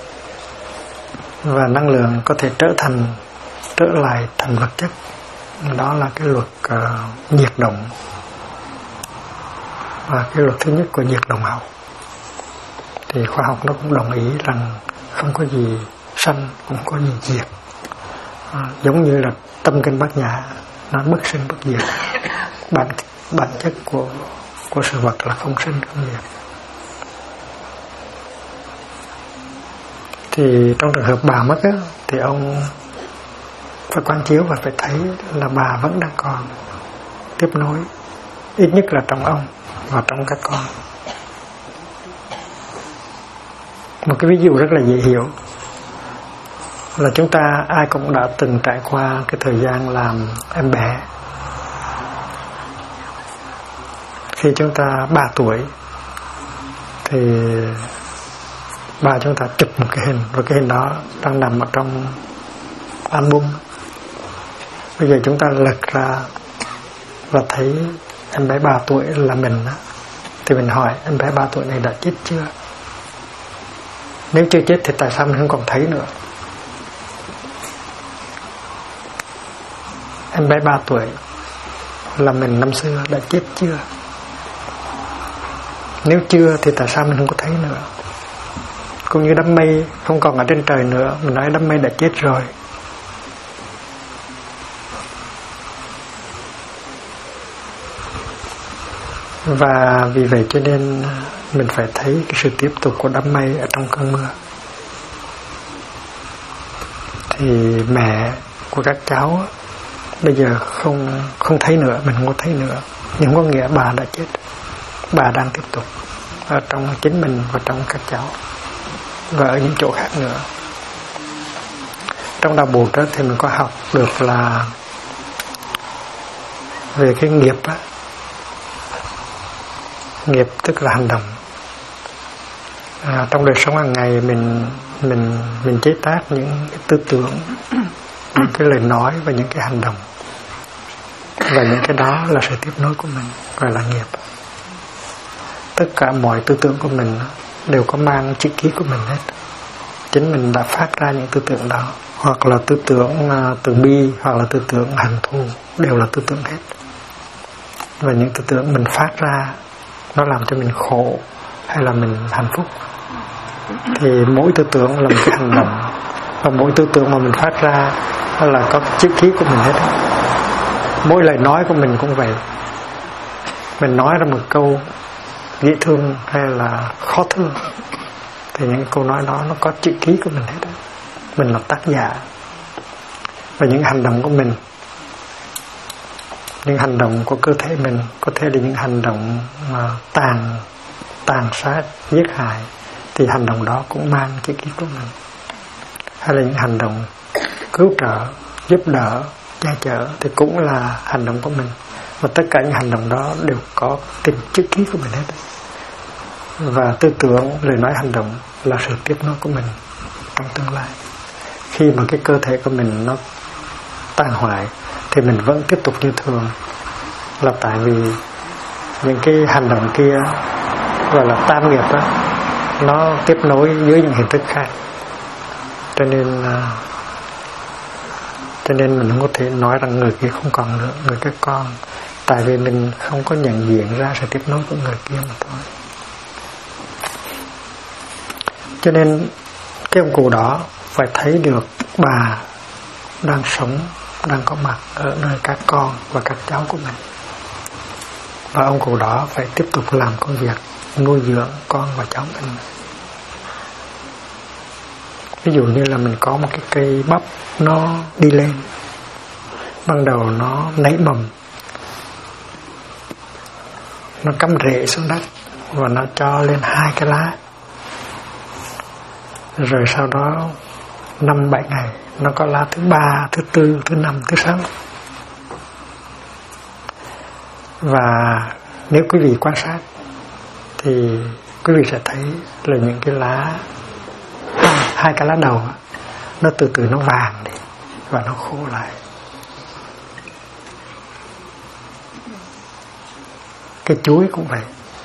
và năng lượng có thể trở lại thành vật chất. Đó là cái luật nhiệt động. Và cái luật thứ nhất của nhiệt đồng học thì khoa học nó cũng đồng ý rằng không có gì sanh, cũng có gì diệt. Giống như là tâm kinh Bát Nhã, nó bất sinh bất diệt. Bản chất của sự vật là không sinh không diệt. Thì trong trường hợp bà mất á, thì ông phải quán chiếu và phải thấy là bà vẫn đang còn tiếp nối, ít nhất là trong ông và trong các con. Một cái ví dụ rất là dễ hiểu là chúng ta ai cũng đã từng trải qua cái thời gian làm em bé. Khi chúng ta 3 tuổi thì bà chúng ta chụp một cái hình, và cái hình đó đang nằm ở trong album. Bây giờ chúng ta lật ra và thấy em bé 3 tuổi là mình đó. Thì mình hỏi em bé 3 tuổi này đã chết chưa? Nếu chưa chết thì tại sao mình không còn thấy nữa? Em bé 3 tuổi là mình năm xưa đã chết chưa? Nếu chưa thì tại sao mình không có thấy nữa? Cũng như đám mây không còn ở trên trời nữa, mình nói đám mây đã chết rồi. Và vì vậy cho nên mình phải thấy cái sự tiếp tục của đám mây ở trong cơn mưa. Thì mẹ của các cháu bây giờ không thấy nữa, mình không có thấy nữa, nhưng không có nghĩa bà đã chết. Bà đang tiếp tục ở trong chính mình và trong các cháu và ở những chỗ khác nữa. Trong đạo Bụt đó thì mình có học được là về cái nghiệp á. Nghiệp tức là hành động. Trong đời sống hàng ngày mình chế tác những cái tư tưởng, những cái lời nói và những cái hành động, và những cái đó là sự tiếp nối của mình, gọi là nghiệp. Tất cả mọi tư tưởng của mình đều có mang chữ ký của mình hết. Chính mình đã phát ra những tư tưởng đó, hoặc là tư tưởng từ bi, hoặc là tư tưởng hận thù, đều là tư tưởng hết. Và những tư tưởng mình phát ra nó làm cho mình khổ hay là mình hạnh phúc, thì mỗi tư tưởng là một cái hành động, và mỗi tư tưởng mà mình phát ra là có chữ ký của mình hết. Mỗi lời nói của mình cũng vậy. Mình nói ra một câu dễ thương hay là khó thương thì những câu nói đó nó có chữ ký của mình hết. Mình là tác giả. Và những hành động của mình, những hành động của cơ thể mình có thể là những hành động mà tàn sát, giết hại, thì hành động đó cũng mang chữ ký của mình. Hay là những hành động cứu trợ, giúp đỡ, che chở thì cũng là hành động của mình. Và tất cả những hành động đó đều có cái chữ ký của mình hết. Và tư tưởng, lời nói, hành động là sự tiếp nối của mình trong tương lai. Khi mà cái cơ thể của mình nó tan hoại thì mình vẫn tiếp tục như thường, là tại vì những cái hành động kia gọi là tam nghiệp đó, nó tiếp nối dưới những hình thức khác. Cho nên mình không có thể nói rằng người kia không còn nữa, người kia còn, tại vì mình không có nhận diện ra sự tiếp nối của người kia mà thôi. Cho nên cái ông cụ đó phải thấy được bà đang sống, đang có mặt ở nơi các con và các cháu của mình. Và ông cụ đó phải tiếp tục làm công việc nuôi dưỡng con và cháu mình. Ví dụ như là mình có một cái cây bắp nó đi lên, ban đầu nó nảy mầm, nó cắm rễ xuống đất và nó cho lên 2 cái lá. Rồi sau đó 5-7 ngày nó có lá thứ 3, thứ 4, thứ 5, thứ 6. Và nếu quý vị quan sát thì quý vị sẽ thấy là những cái lá, 2 cái lá đầu nó từ từ nó vàng đi và nó khô lại. Cái chuối cũng vậy.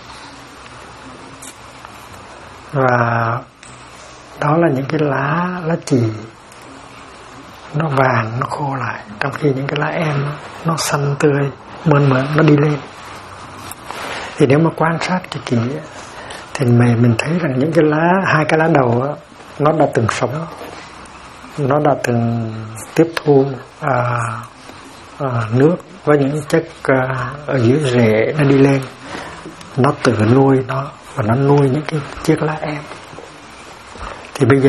Và đó là những cái lá chì nó vàng, nó khô lại, trong khi những cái lá em nó xanh tươi, mơn mởn, nó đi lên. Thì nếu mà quan sát cho kỹ thì mình thấy rằng những cái lá, hai cái lá đầu đó, nó đã từng sống, nó đã từng tiếp thu nước với những chất ở dưới rễ, nó đi lên, nó tự nuôi nó và nó nuôi những cái chiếc lá em. Thì bây giờ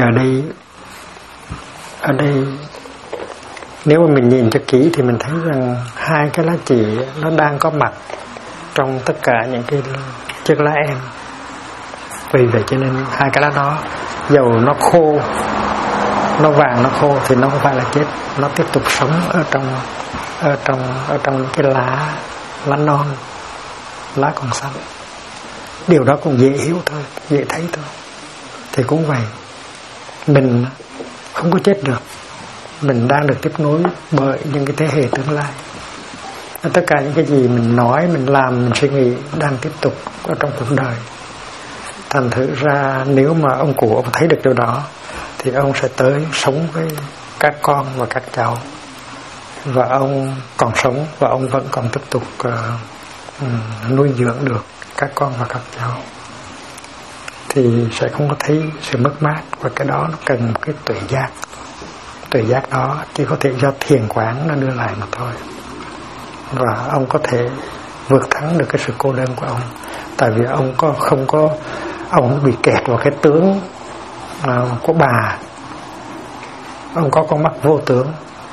ở đây nếu mà mình nhìn cho kỹ thì mình thấy rằng hai cái lá chỉ nó đang có mặt trong tất cả những cái chiếc lá em. Vì vậy cho nên hai cái lá đó dầu nó khô, nó vàng, nó khô thì nó không phải là chết, nó tiếp tục sống ở trong cái lá non, lá còn xanh. Điều đó cũng dễ hiểu thôi, dễ thấy thôi. Thì cũng vậy, mình không có chết được, mình đang được tiếp nối bởi những cái thế hệ tương lai. Tất cả những cái gì mình nói, mình làm, mình suy nghĩ đang tiếp tục ở trong cuộc đời. Thành thử ra nếu mà ông cụ ông thấy được điều đó thì ông sẽ tới sống với các con và các cháu, và ông còn sống và ông vẫn còn tiếp tục nuôi dưỡng được các con và các cháu, thì sẽ không có thấy sự mất mát. Và cái đó nó cần một cái tuệ giác. Tuệ giác đó chỉ có thể do thiền quán nó đưa lại mà thôi. Và ông có thể vượt thắng được cái sự cô đơn của ông, tại vì ông không bị kẹt vào cái tướng của bà. Ông có con mắt vô tướng.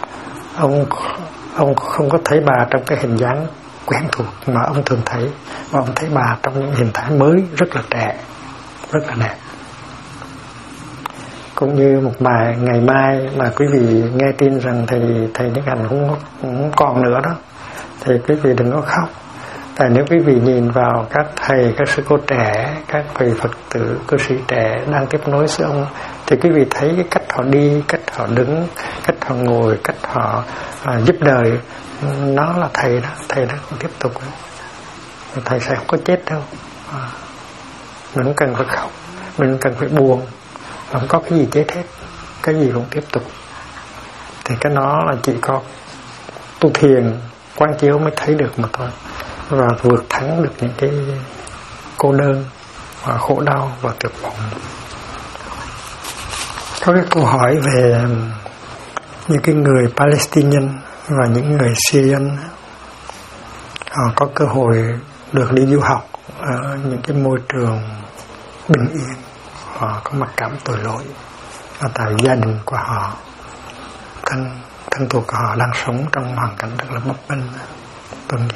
Ông không có thấy bà trong cái hình dáng quen thuộc mà ông thường thấy, mà ông thấy bà trong những hình thái mới, rất là trẻ, rất là đẹp. Cũng như một bài ngày mai mà quý vị nghe tin rằng thầy Đức Hạnh cũng còn nữa đó, thì quý vị đừng có khóc. Tại nếu quý vị nhìn vào các thầy, các sư cô trẻ, các vị Phật tử, cư sĩ trẻ đang tiếp nối với ông, thì quý vị thấy cái cách họ đi, cách họ đứng, cách họ ngồi, cách họ giúp đời, nó là thầy đó cũng tiếp tục. Thầy sẽ không có chết đâu. Mình không cần phải khóc, mình không cần phải buồn, không có cái gì chết hết, cái gì cũng tiếp tục. Thì cái đó là chỉ có tu thiền, quán chiếu mới thấy được mà thôi, và vượt thắng được những cái cô đơn và khổ đau và tuyệt vọng. Có cái câu hỏi về những cái người Palestinian và những người Syrian, họ có cơ hội được đi du học ở những cái môi trường bình yên, họ có mặc cảm tội lỗi, tại gia đình của họ, thân thuộc của họ đang sống trong hoàn cảnh rất là bấp bênh, tội nghiệp.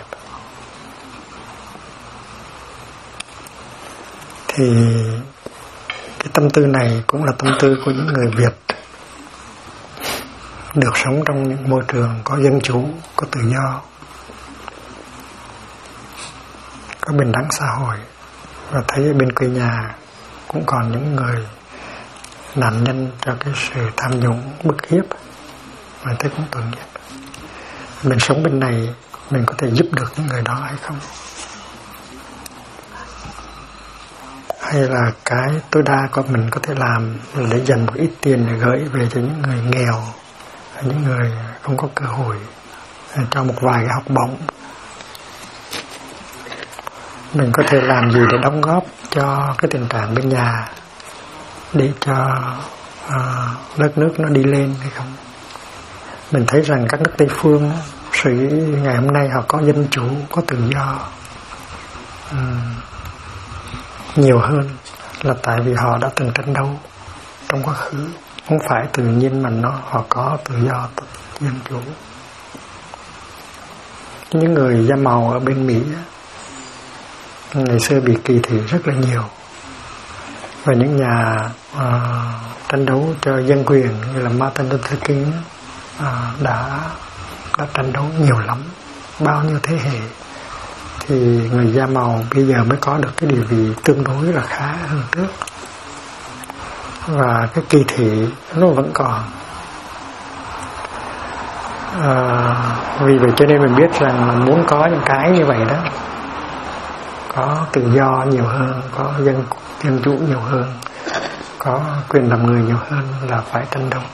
Thì cái tâm tư này cũng là tâm tư của những người Việt được sống trong những môi trường có dân chủ, có tự do, có bình đẳng xã hội, và thấy ở bên quê nhà cũng còn những người nạn nhân cho cái sự tham nhũng, bức hiếp, mà thấy cũng tội nghiệp. Mình sống bên này, mình có thể giúp được những người đó hay không? Hay là cái tối đa của mình có thể làm là để dành một ít tiền để gửi về cho những người nghèo, những người không có cơ hội, cho một vài cái học bổng. Mình có thể làm gì để đóng góp cho cái tình trạng bên nhà, để cho đất nước nó đi lên hay không? Mình thấy rằng các nước Tây phương Sĩ ngày hôm nay họ có dân chủ, có tự do nhiều hơn là tại vì họ đã từng tranh đấu trong quá khứ. Không phải tự nhiên mà họ có tự do, dân chủ. Những người da màu ở bên Mỹ ngày xưa bị kỳ thị rất là nhiều, và những nhà tranh đấu cho dân quyền như là Martin Luther King đã tranh đấu nhiều lắm, bao nhiêu thế hệ, thì người da màu bây giờ mới có được cái địa vị tương đối là khá hơn trước. Và cái kỳ thị nó vẫn còn. Vì vậy cho nên mình biết rằng muốn có những cái như vậy đó, có tự do nhiều hơn, có dân chủ nhiều hơn, có quyền làm người nhiều hơn là phải tranh đấu.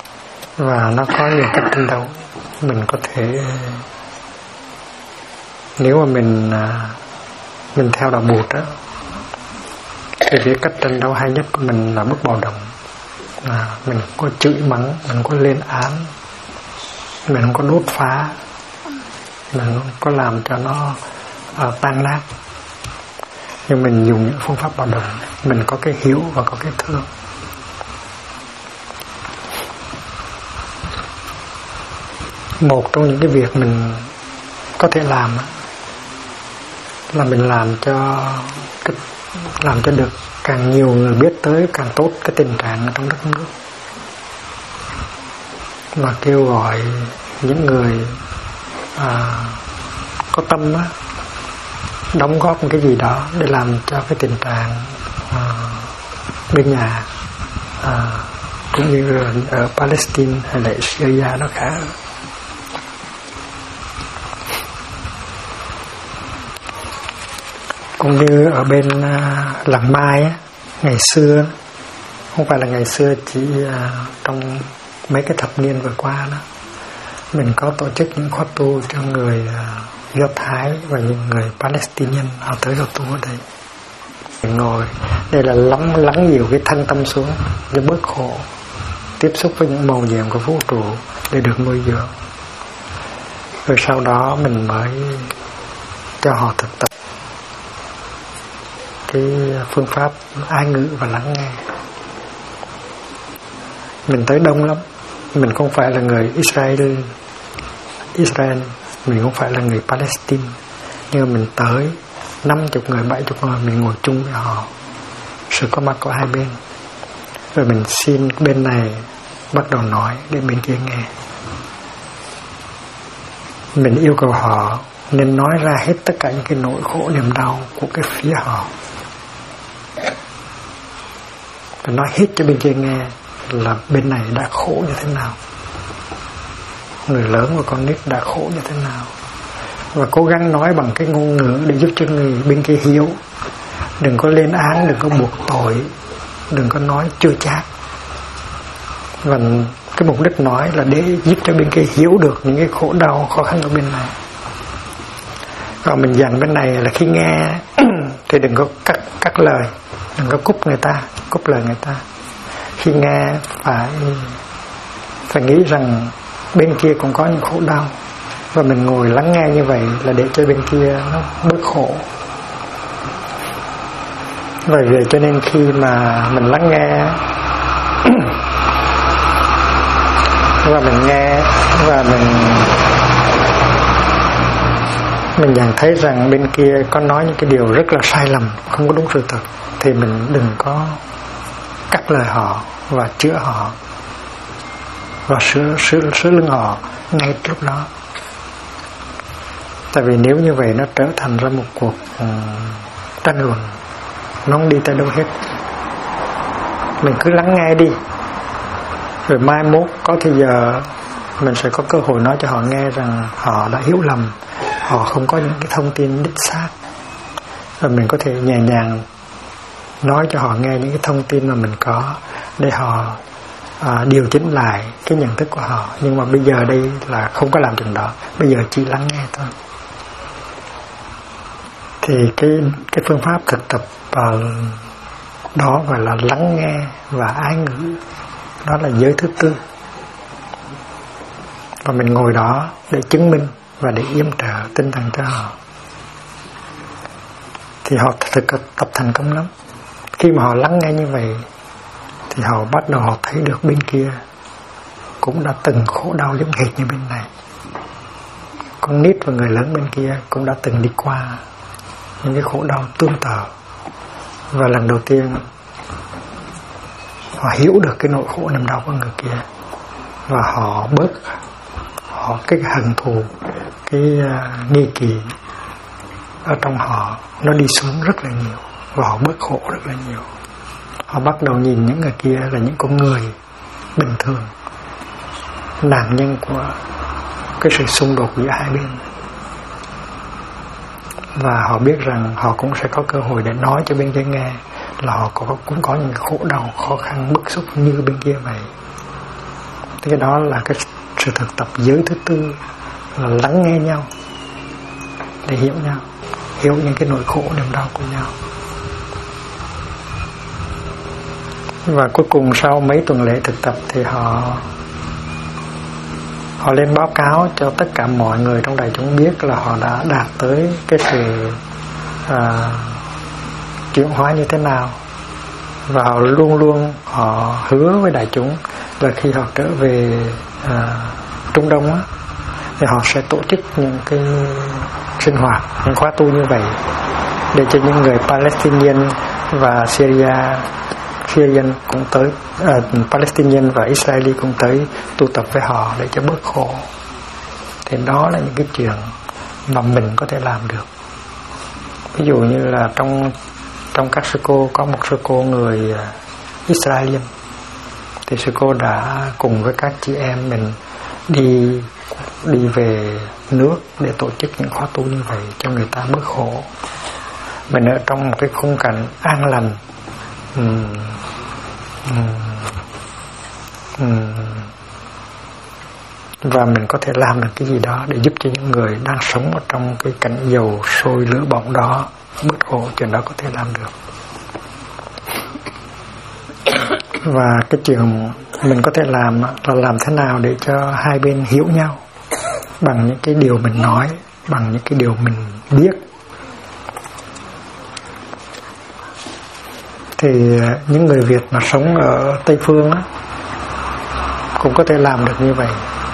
Và nó có nhiều cách tranh đấu. Mình có thể Nếu mà mình theo đạo Bụt á, thì cái cách tranh đấu hay nhất của mình là bất bạo động. Mình không có chửi mắng, mình không có lên án, mình không có đốt phá, mình không có làm cho nó tan nát. Nhưng mình dùng những phương pháp bạo động, mình có cái hiểu và có cái thương. Một trong những cái việc mình có thể làm là mình làm cho được càng nhiều người biết tới càng tốt cái tình trạng ở trong đất nước, mà kêu gọi những người có tâm á, đóng góp một cái gì đó để làm cho cái tình trạng bên nhà cũng như ở Palestine hay là Syria nó khá. Cũng như ở bên làng Mai á, ngày xưa, không phải là ngày xưa, chỉ trong mấy cái thập niên vừa qua đó, mình có tổ chức những khóa tu cho người Do Thái và những người Palestinian, họ tới họ tu ở đây. Mình ngồi đây là lắng dịu cái thân tâm xuống để bớt khổ, tiếp xúc với những màu nhiệm của vũ trụ để được nuôi dưỡng. Rồi sau đó mình mới cho họ thực tập cái phương pháp ái ngữ và lắng nghe. Mình tới đông lắm, mình không phải là người Israel, mình không phải là người Palestine, nhưng mà mình tới 50 người, 70 người, mình ngồi chung với họ, sự có mặt của hai bên. Rồi mình xin bên này bắt đầu nói để bên kia nghe. Mình yêu cầu họ nên nói ra hết tất cả những cái nỗi khổ niềm đau của cái phía họ, và nói hết cho bên kia nghe là bên này đã khổ như thế nào, người lớn và con nít đã khổ như thế nào, và cố gắng nói bằng cái ngôn ngữ để giúp cho người bên kia hiểu. Đừng có lên án, đừng có buộc tội, đừng có nói chua chát. Và cái mục đích nói là để giúp cho bên kia hiểu được những cái khổ đau khó khăn ở bên này. Còn mình dặn bên này là khi nghe thì đừng có cắt lời, đừng có cúp lời người ta. Khi nghe phải nghĩ rằng bên kia cũng có những khổ đau, và mình ngồi lắng nghe như vậy là để cho bên kia nó bớt khổ. Bởi vậy cho nên khi mà mình lắng nghe và mình nghe và mình nhận thấy rằng bên kia có nói những cái điều rất là sai lầm, không có đúng sự thật, thì mình đừng có cắt lời họ và chữa họ và sửa lưng họ ngay lúc đó. Tại vì nếu như vậy nó trở thành ra một cuộc tranh luận, nó không đi tới đâu hết. Mình cứ lắng nghe đi, rồi mai mốt có thời giờ mình sẽ có cơ hội nói cho họ nghe rằng họ đã hiểu lầm, họ không có những cái thông tin đích xác, rồi mình có thể nhẹ nhàng nói cho họ nghe những cái thông tin mà mình có để họ điều chỉnh lại cái nhận thức của họ. Nhưng mà bây giờ đây là không có làm chuyện đó, bây giờ chỉ lắng nghe thôi. Thì cái phương pháp thực tập đó gọi là lắng nghe và ái ngữ, đó là giới thứ tư. Và mình ngồi đó để chứng minh và để yểm trợ tinh thần cho họ. Thì họ thực tập thành công lắm. Khi mà họ lắng nghe như vậy thì họ bắt đầu họ thấy được bên kia cũng đã từng khổ đau giống hệt như bên này. Con nít và người lớn bên kia cũng đã từng đi qua những cái khổ đau tương tự. Và lần đầu tiên họ hiểu được cái nỗi khổ niềm đau của người kia, và họ cái hận thù, cái nghi kỵ ở trong họ nó đi xuống rất là nhiều, và họ bớt khổ rất là nhiều. Họ bắt đầu nhìn những người kia là những con người bình thường, nạn nhân của cái sự xung đột giữa hai bên. Và họ biết rằng họ cũng sẽ có cơ hội để nói cho bên kia nghe là họ cũng có những khổ đau, khó khăn, bức xúc như bên kia vậy. Thì cái đó là cái sự thực tập giới thứ tư, là lắng nghe nhau. để hiểu nhau, hiểu những cái nỗi khổ niềm đau của nhau. Và cuối cùng sau mấy tuần lễ thực tập thì họ lên báo cáo cho tất cả mọi người trong đại chúng biết là họ đã đạt tới cái sự chuyển hóa như thế nào. Và họ luôn luôn họ hứa với đại chúng là khi họ trở về Trung Đông á, thì họ sẽ tổ chức những cái sinh hoạt, những khóa tu như vậy để cho những người Palestinian và Syrian cũng tới, Palestinian và Israeli cũng tới tu tập với họ để cho bớt khổ. Thì đó là những cái chuyện mà mình có thể làm được. Ví dụ như là trong các sư cô có một sư cô người Israeli, thì sư cô đã cùng với các chị em mình đi về nước để tổ chức những khóa tu như vậy cho người ta bớt khổ. Mình ở trong một cái khung cảnh an lành, và mình có thể làm được cái gì đó để giúp cho những người đang sống ở trong cái cảnh dầu sôi lửa bỏng đó bớt khổ. Chuyện đó có thể làm được. Và cái chuyện mình có thể làm là làm thế nào để cho hai bên hiểu nhau bằng những cái điều mình nói, bằng những cái điều mình biết. Thì những người Việt mà sống ở Tây Phương á, cũng có thể làm được như vậy.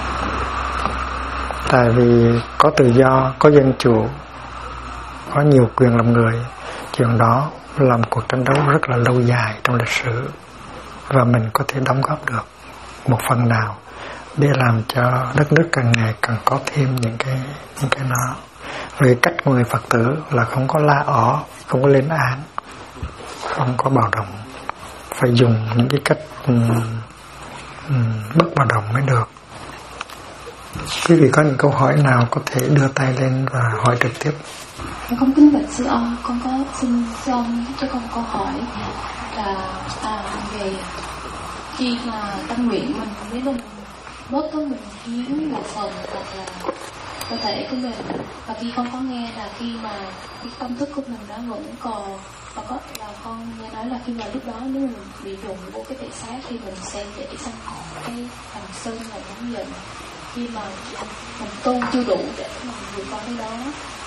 Tại vì có tự do, có dân chủ, có nhiều quyền làm người. Chuyện đó là một cuộc tranh đấu rất là lâu dài trong lịch sử, và mình có thể đóng góp được một phần nào để làm cho đất nước càng ngày càng có thêm những cái đó. Về cách của người Phật tử là không có la ó, không có lên án, không có bạo động, phải dùng những cái cách bất bạo động mới được. Quý vị có những câu hỏi nào có thể đưa tay lên và hỏi trực tiếp. Con kính bạch sư ông, con có xin sư ông cho con câu hỏi là về khi mà tâm nguyện mình nếu mình bớt có mình hiến một phần hoặc là cơ thể của mình, và khi con có nghe là khi mà cái tâm thức của mình nó vẫn còn, và có là con nghe nói là khi mà lúc đó nếu mình bị đụng vô cái thể xác thì mình sẽ dễ sanh cái thành sân và nóng giận. Khi mà mình tu chưa đủ để mình vượt qua cái đó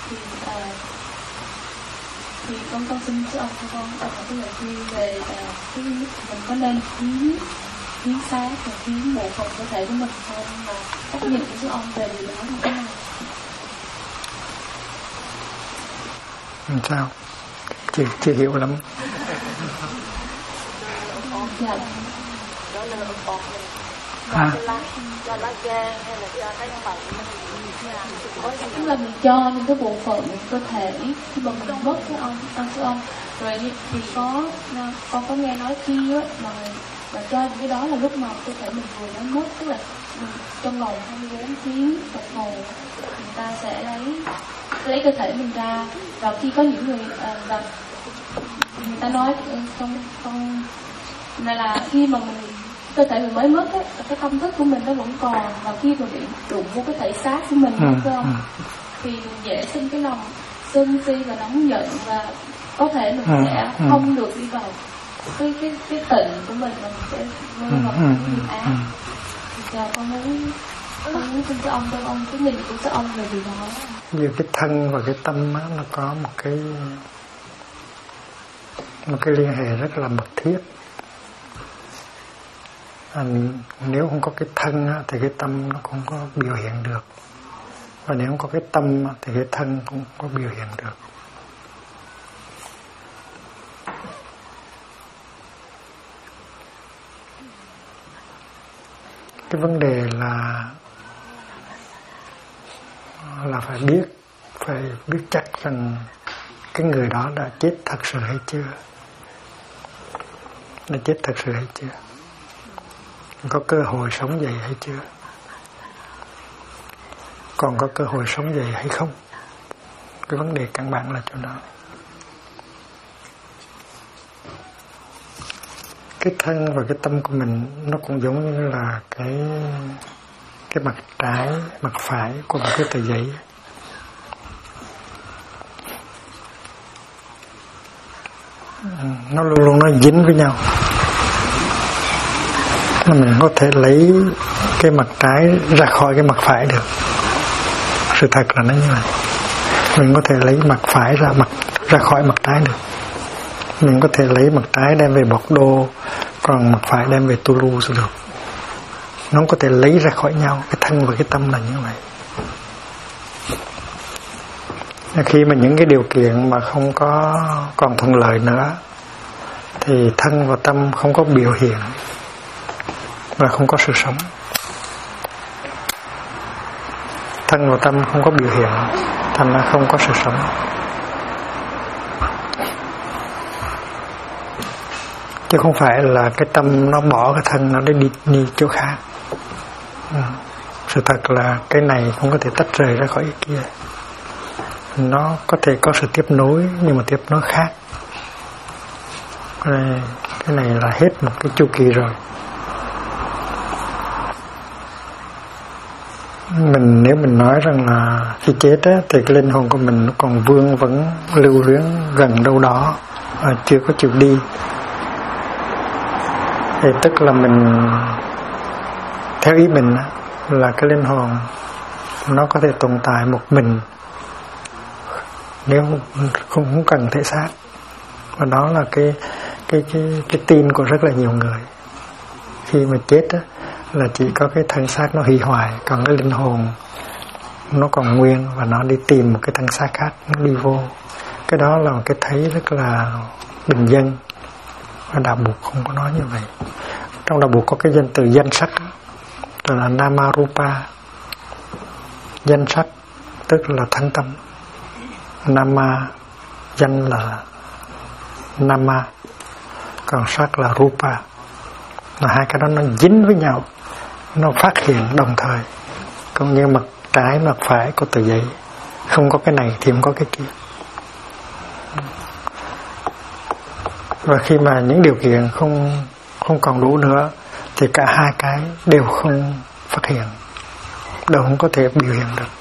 thì con xin sư ông cho con cái lời khuyên về cái mình có nên hiến xác và hiến bộ phận cơ thể của mình không, và cách nhìn của sư ông về điều đó như thế nào? Sao? Chưa hiểu lắm. Dạ. Do lá gan hay là do cái phận tức là mình cho những cái bộ phận cơ thể khi mà mình mất cái ông rồi thì con có nghe nói khi á mà cho những cái đó là lúc mà cơ thể mình vừa mới mất, tức là trong vòng 24 tiếng đồng hồ người ta sẽ lấy cơ thể mình ra, và khi có những người người ta nói trong này là khi mà mình cơ thể mình mới mất ấy, cái tâm thức của mình nó vẫn còn, và khi mà bị đụng vô cái thể xác của mình thì mình dễ sinh cái lòng sân si và nóng giận, và có thể mình sẽ không được đi vào cái tịnh của mình, mà mình sẽ rơi vào cái nghiệp ác. Giờ con muốn xin cho ông cái nhìn của sư ông về điều đó. Như cái thân và cái tâm á, nó có một cái liên hệ rất là mật thiết. Nếu không có cái thân á, thì cái tâm nó không có biểu hiện được, và nếu không có cái tâm á, thì cái thân cũng không có biểu hiện được. Cái vấn đề là phải biết chắc rằng cái người đó đã chết thật sự hay chưa, đã chết thật sự hay chưa, có cơ hội sống dậy hay chưa, còn có cơ hội sống dậy hay không. Cái vấn đề căn bản là chỗ đó. Cái thân và cái tâm của mình nó cũng giống như là cái mặt trái, mặt phải của một cái tờ giấy. nó luôn luôn nó dính với nhau. Mình có thể lấy cái mặt trái ra khỏi cái mặt phải được. Sự thật là nó như vậy. Mình có thể lấy mặt phải ra khỏi mặt trái được. Mình có thể lấy mặt trái đem về Bọc Đô, còn mặt phải đem về Toulouse được. Nó có thể lấy ra khỏi nhau. Cái thân và cái tâm là như vậy. Khi mà những cái điều kiện mà không có còn thuận lợi nữa thì thân và tâm không có biểu hiện và không có sự sống. Thân và tâm không có biểu hiện, thành ra không có sự sống. Chứ không phải là cái tâm nó bỏ cái thân nó đi chỗ khác. Sự thật là cái này không có thể tách rời ra khỏi cái kia. Nó có thể có sự tiếp nối nhưng mà tiếp nối khác. Cái này là hết một cái chu kỳ rồi. Nếu mình nói rằng là khi chết á, thì cái linh hồn của mình nó còn vương vấn lưu luyến gần đâu đó và chưa có chịu đi, thì tức là mình theo ý mình là cái linh hồn nó có thể tồn tại một mình nếu không cần thể xác. Và đó là cái tin của rất là nhiều người. Khi mà chết á, là chỉ có cái thân xác nó hủy hoại, còn cái linh hồn nó còn nguyên và nó đi tìm một cái thân xác khác, nó đi vô. Cái đó là một cái thấy rất là bình dân. Và Đạo Buddha không có nói như vậy. Trong Đạo Buddha có cái danh từ danh sắc, đó là Namarupa. Danh sắc tức là thân tâm. Nama, danh là Nama, còn sắc là Rupa. Là hai cái đó nó dính với nhau, nó phát hiện đồng thời. Cũng như mặt trái mặt phải của tờ giấy, không có cái này thì không có cái kia. Và khi mà những điều kiện không còn đủ nữa thì cả hai cái đều không phát hiện, đều không có thể biểu hiện được.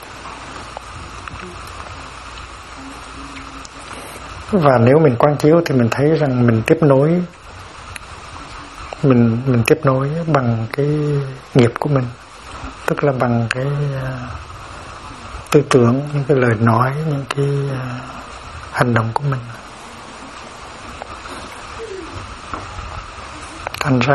Và nếu mình quán chiếu thì mình thấy rằng mình tiếp nối, mình tiếp nối bằng cái nghiệp của mình, tức là bằng cái tư tưởng, những cái lời nói, những cái hành động của mình. Thành ra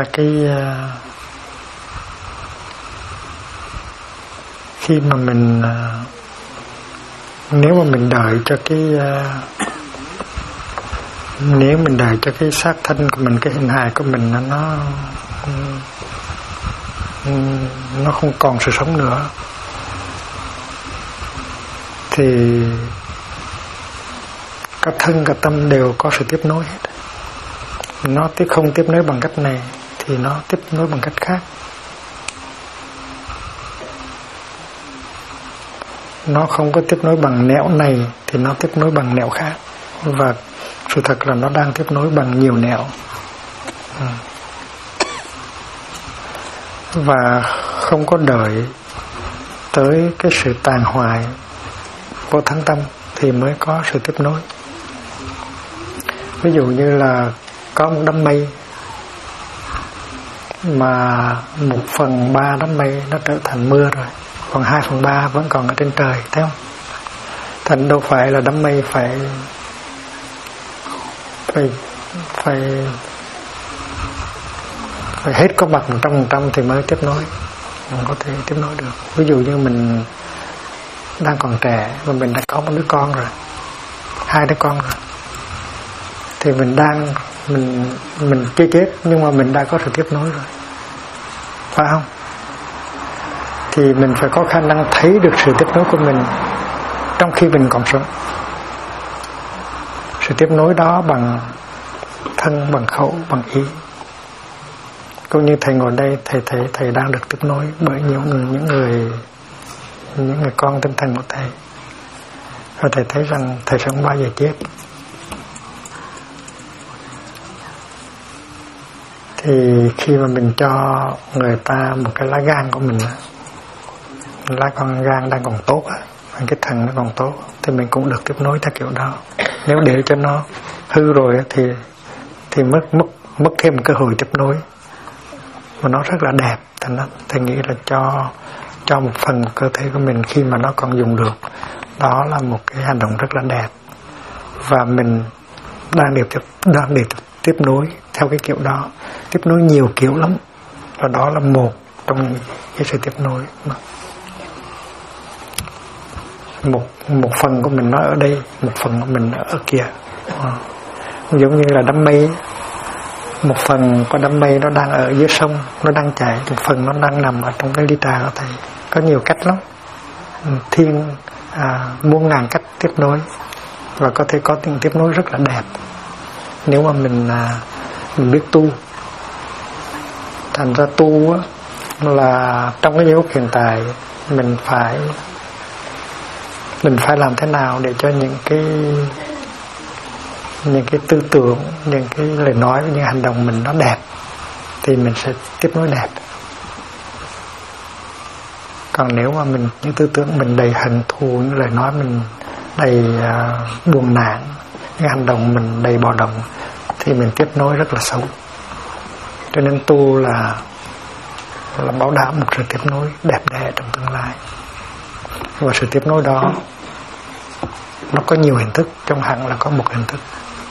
khi mà mình nếu mà mình đợi cho nếu mình đợi cho cái xác thân của mình, cái hình hài của mình nó không còn sự sống nữa thì cả thân cả tâm đều có sự tiếp nối hết. Nó không tiếp nối bằng cách này thì nó tiếp nối bằng cách khác. Nó không có tiếp nối bằng nẻo này thì nó tiếp nối bằng nẻo khác. Và sự thật là nó đang tiếp nối bằng nhiều nẻo. Và không có đợi tới cái sự tàn hoại vô thân tâm thì mới có sự tiếp nối. Ví dụ như là có một đám mây mà 1/3 đám mây nó trở thành mưa rồi, còn 2/3 vẫn còn ở trên trời, thấy không? Thành đâu phải là đám mây phải hết có mặt 100% thì mới tiếp nối, không có thể tiếp nối được. Ví dụ như mình đang còn trẻ và mình đã có một đứa con rồi, 2 đứa con rồi, thì mình chưa chết nhưng mà mình đã có sự tiếp nối rồi, phải không? Thì mình phải có khả năng thấy được sự tiếp nối của mình trong khi mình còn sống. Sự tiếp nối đó bằng thân, bằng khẩu, bằng ý. Cũng như thầy ngồi đây, thầy đang được tiếp nối bởi những người con tinh thần của thầy. Và thầy thấy rằng thầy sẽ không bao giờ chết. Thì khi mà mình cho người ta một cái lá gan của mình, lá con gan đang còn tốt, cái thần nó còn tốt, thì mình cũng được tiếp nối theo kiểu đó. Nếu để cho nó hư rồi thì thì mất thêm một cơ hội tiếp nối, và nó rất là đẹp. Thầy nghĩ là cho một phần của cơ thể của mình khi mà nó còn dùng được, đó là một cái hành động rất là đẹp, và mình đang để tiếp nối theo cái kiểu đó, tiếp nối nhiều kiểu lắm, và đó là một trong những cái sự tiếp nối. Một phần của mình nó ở đây, một phần của mình ở kia. Giống như là đám mây, một phần của đám mây nó đang ở dưới sông, nó đang chảy, một phần nó đang nằm ở trong cái ly trà của thầy. Có nhiều cách lắm, muôn ngàn cách tiếp nối, và có thể có tiếng tiếp nối rất là đẹp nếu mà mình biết tu. Thành ra tu á, là trong cái giây phút hiện tại mình phải làm thế nào để cho những cái tư tưởng, những cái lời nói, những hành động mình nó đẹp, thì mình sẽ tiếp nối đẹp. Còn nếu mà những tư tưởng mình đầy hận thù, những lời nói mình đầy buồn nản, những hành động mình đầy bạo động, thì mình tiếp nối rất là xấu. Cho nên tu là bảo đảm một sự tiếp nối đẹp đẽ trong tương lai. Và sự tiếp nối đó nó có nhiều hình thức, trong hẳn là có một hình thức.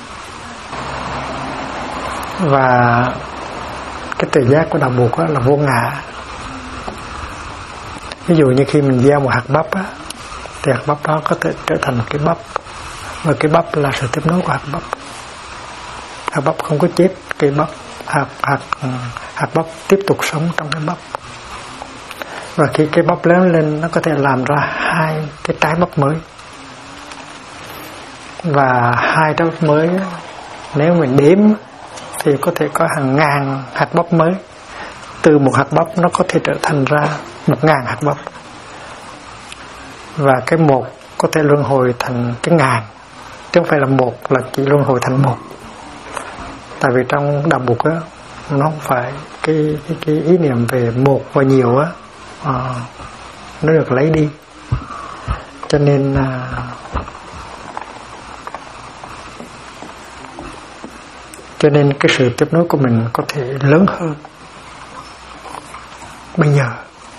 Và cái tuệ giác của đạo Bụt là vô ngã. Ví dụ như khi mình gieo một hạt bắp á, thì hạt bắp đó có thể trở thành một cái bắp, và cái bắp là sự tiếp nối của hạt bắp. Hạt bắp không có chết, cái bắp hạt bắp tiếp tục sống trong cái bắp. Và khi cái bắp lớn lên, nó có thể làm ra 2 cái trái bắp mới. Và 2 trái bắp mới, nếu mình đếm thì có thể có hàng ngàn hạt bắp mới. Từ một hạt bắp nó có thể trở thành ra 1000 hạt bắp. Và cái một có thể luân hồi thành cái ngàn, chứ không phải là một là chỉ luân hồi thành một. Tại vì trong đạo Bụt á, nó không phải cái ý niệm về một và nhiều á, nó được lấy đi. Cho nên cái sự tiếp nối của mình có thể lớn hơn bây giờ.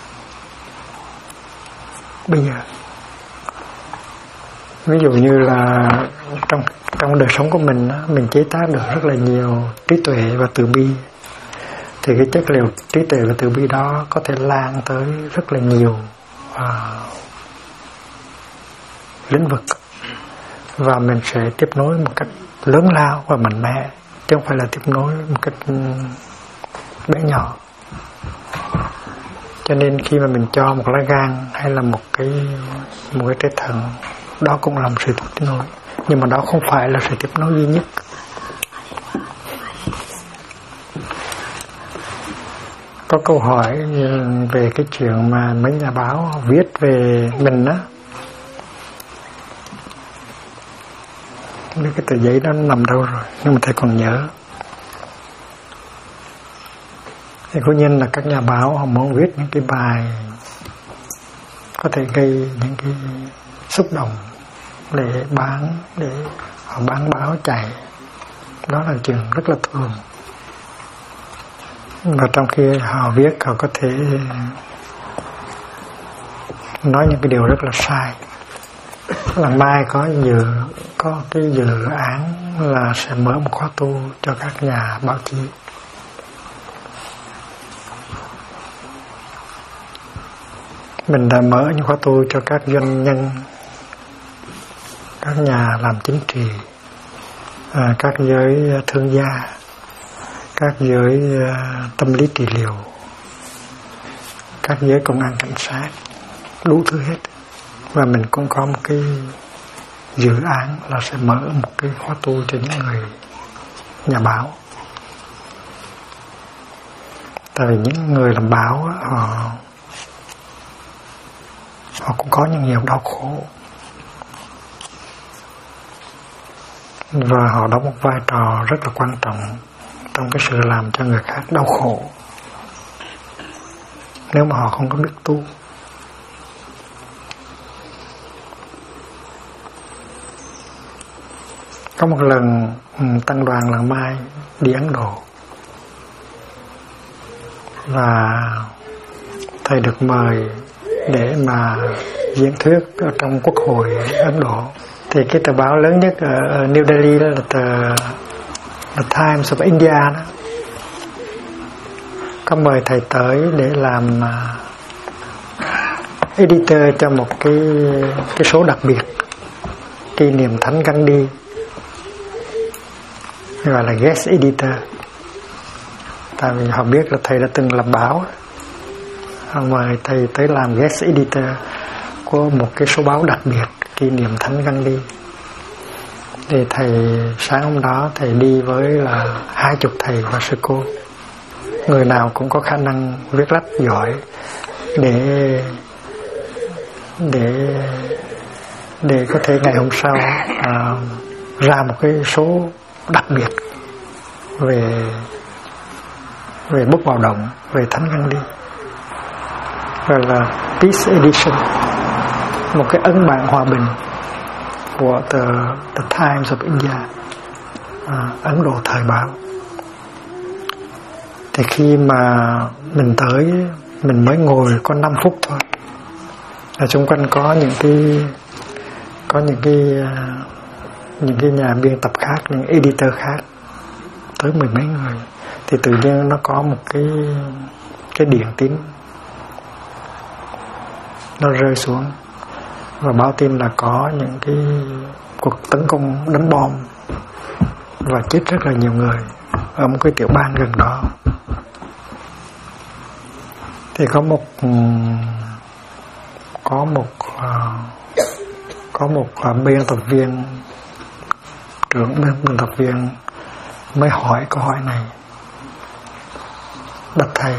Ví dụ như là trong đời sống của mình chế tác được rất là nhiều trí tuệ và từ bi, thì cái chất liệu trí tuệ và từ bi đó có thể lan tới rất là nhiều lĩnh vực, và mình sẽ tiếp nối một cách lớn lao và mạnh mẽ, chứ không phải là tiếp nối một cách bé nhỏ. Cho nên khi mà mình cho một lá gan hay là một cái trái thận, đó cũng là một sự tiếp nối, nhưng mà đó không phải là sự tiếp nối duy nhất. Có câu hỏi về cái chuyện mà mấy nhà báo viết về mình á, cái tờ giấy đó nằm đâu rồi, nhưng mà thầy còn nhớ. Thì cố nhiên là các nhà báo họ muốn viết những cái bài có thể gây những cái xúc động để họ bán báo chạy. Đó là chuyện rất là thường. Và trong khi họ viết, họ có thể nói những cái điều rất là sai. Là mai có cái dự án là sẽ mở một khóa tu cho các nhà báo chí. Mình đã mở những khóa tu cho các doanh nhân, các nhà làm chính trị, các giới thương gia, các giới tâm lý trị liệu, các giới công an cảnh sát, đủ thứ hết. Và mình cũng có một cái dự án là sẽ mở một cái khóa tu cho những người nhà báo. Tại vì những người làm báo họ cũng có những nhiều đau khổ, và họ đóng một vai trò rất là quan trọng trong cái sự làm cho người khác đau khổ nếu mà họ không có biết tu. Có một lần tăng đoàn lần Mai đi Ấn Độ, và thầy được mời để mà diễn thuyết ở trong Quốc hội Ấn Độ. Thì cái tờ báo lớn nhất ở New Delhi đó là tờ The Times of India đó, có mời thầy tới để làm editor cho một cái số đặc biệt kỷ niệm Thánh Gandhi, gọi là guest editor. Tại vì họ biết là thầy đã từng làm báo, họ mời thầy tới làm guest editor của một cái số báo đặc biệt kỷ niệm Thánh Gandhi. Thì thầy sáng hôm đó thầy đi với là 20 thầy và sư cô, người nào cũng có khả năng viết lách giỏi, để có thể ngày hôm sau ra một cái số đặc biệt về bút bào động về Thánh Gandhi, gọi là Peace Edition, một cái ấn bản hòa bình của The Times of India, Ấn Độ thời báo. Thì khi mà mình tới, mình mới ngồi có 5 phút thôi, ở xung quanh có những cái nhà biên tập khác, những editor khác tới 10 mấy người. Thì tự nhiên nó có một cái điện tín nó rơi xuống và báo tin là có những cái cuộc tấn công đánh bom và chết rất là nhiều người ở một cái tiểu bang gần đó. Thì có một biên tập viên, trưởng biên tập viên mới hỏi câu hỏi này, đặt thầy: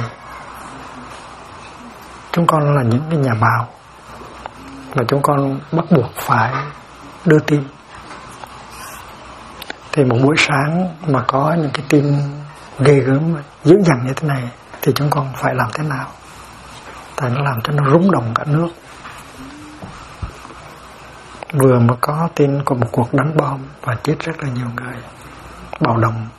chúng con là những cái nhà báo và chúng con bắt buộc phải đưa tin, thì một buổi sáng mà có những cái tin ghê gớm dữ dằn như thế này thì chúng con phải làm thế nào? Tại nó làm cho nó rúng động cả nước. Vừa mới có tin của một cuộc đánh bom và chết rất là nhiều người, bạo động.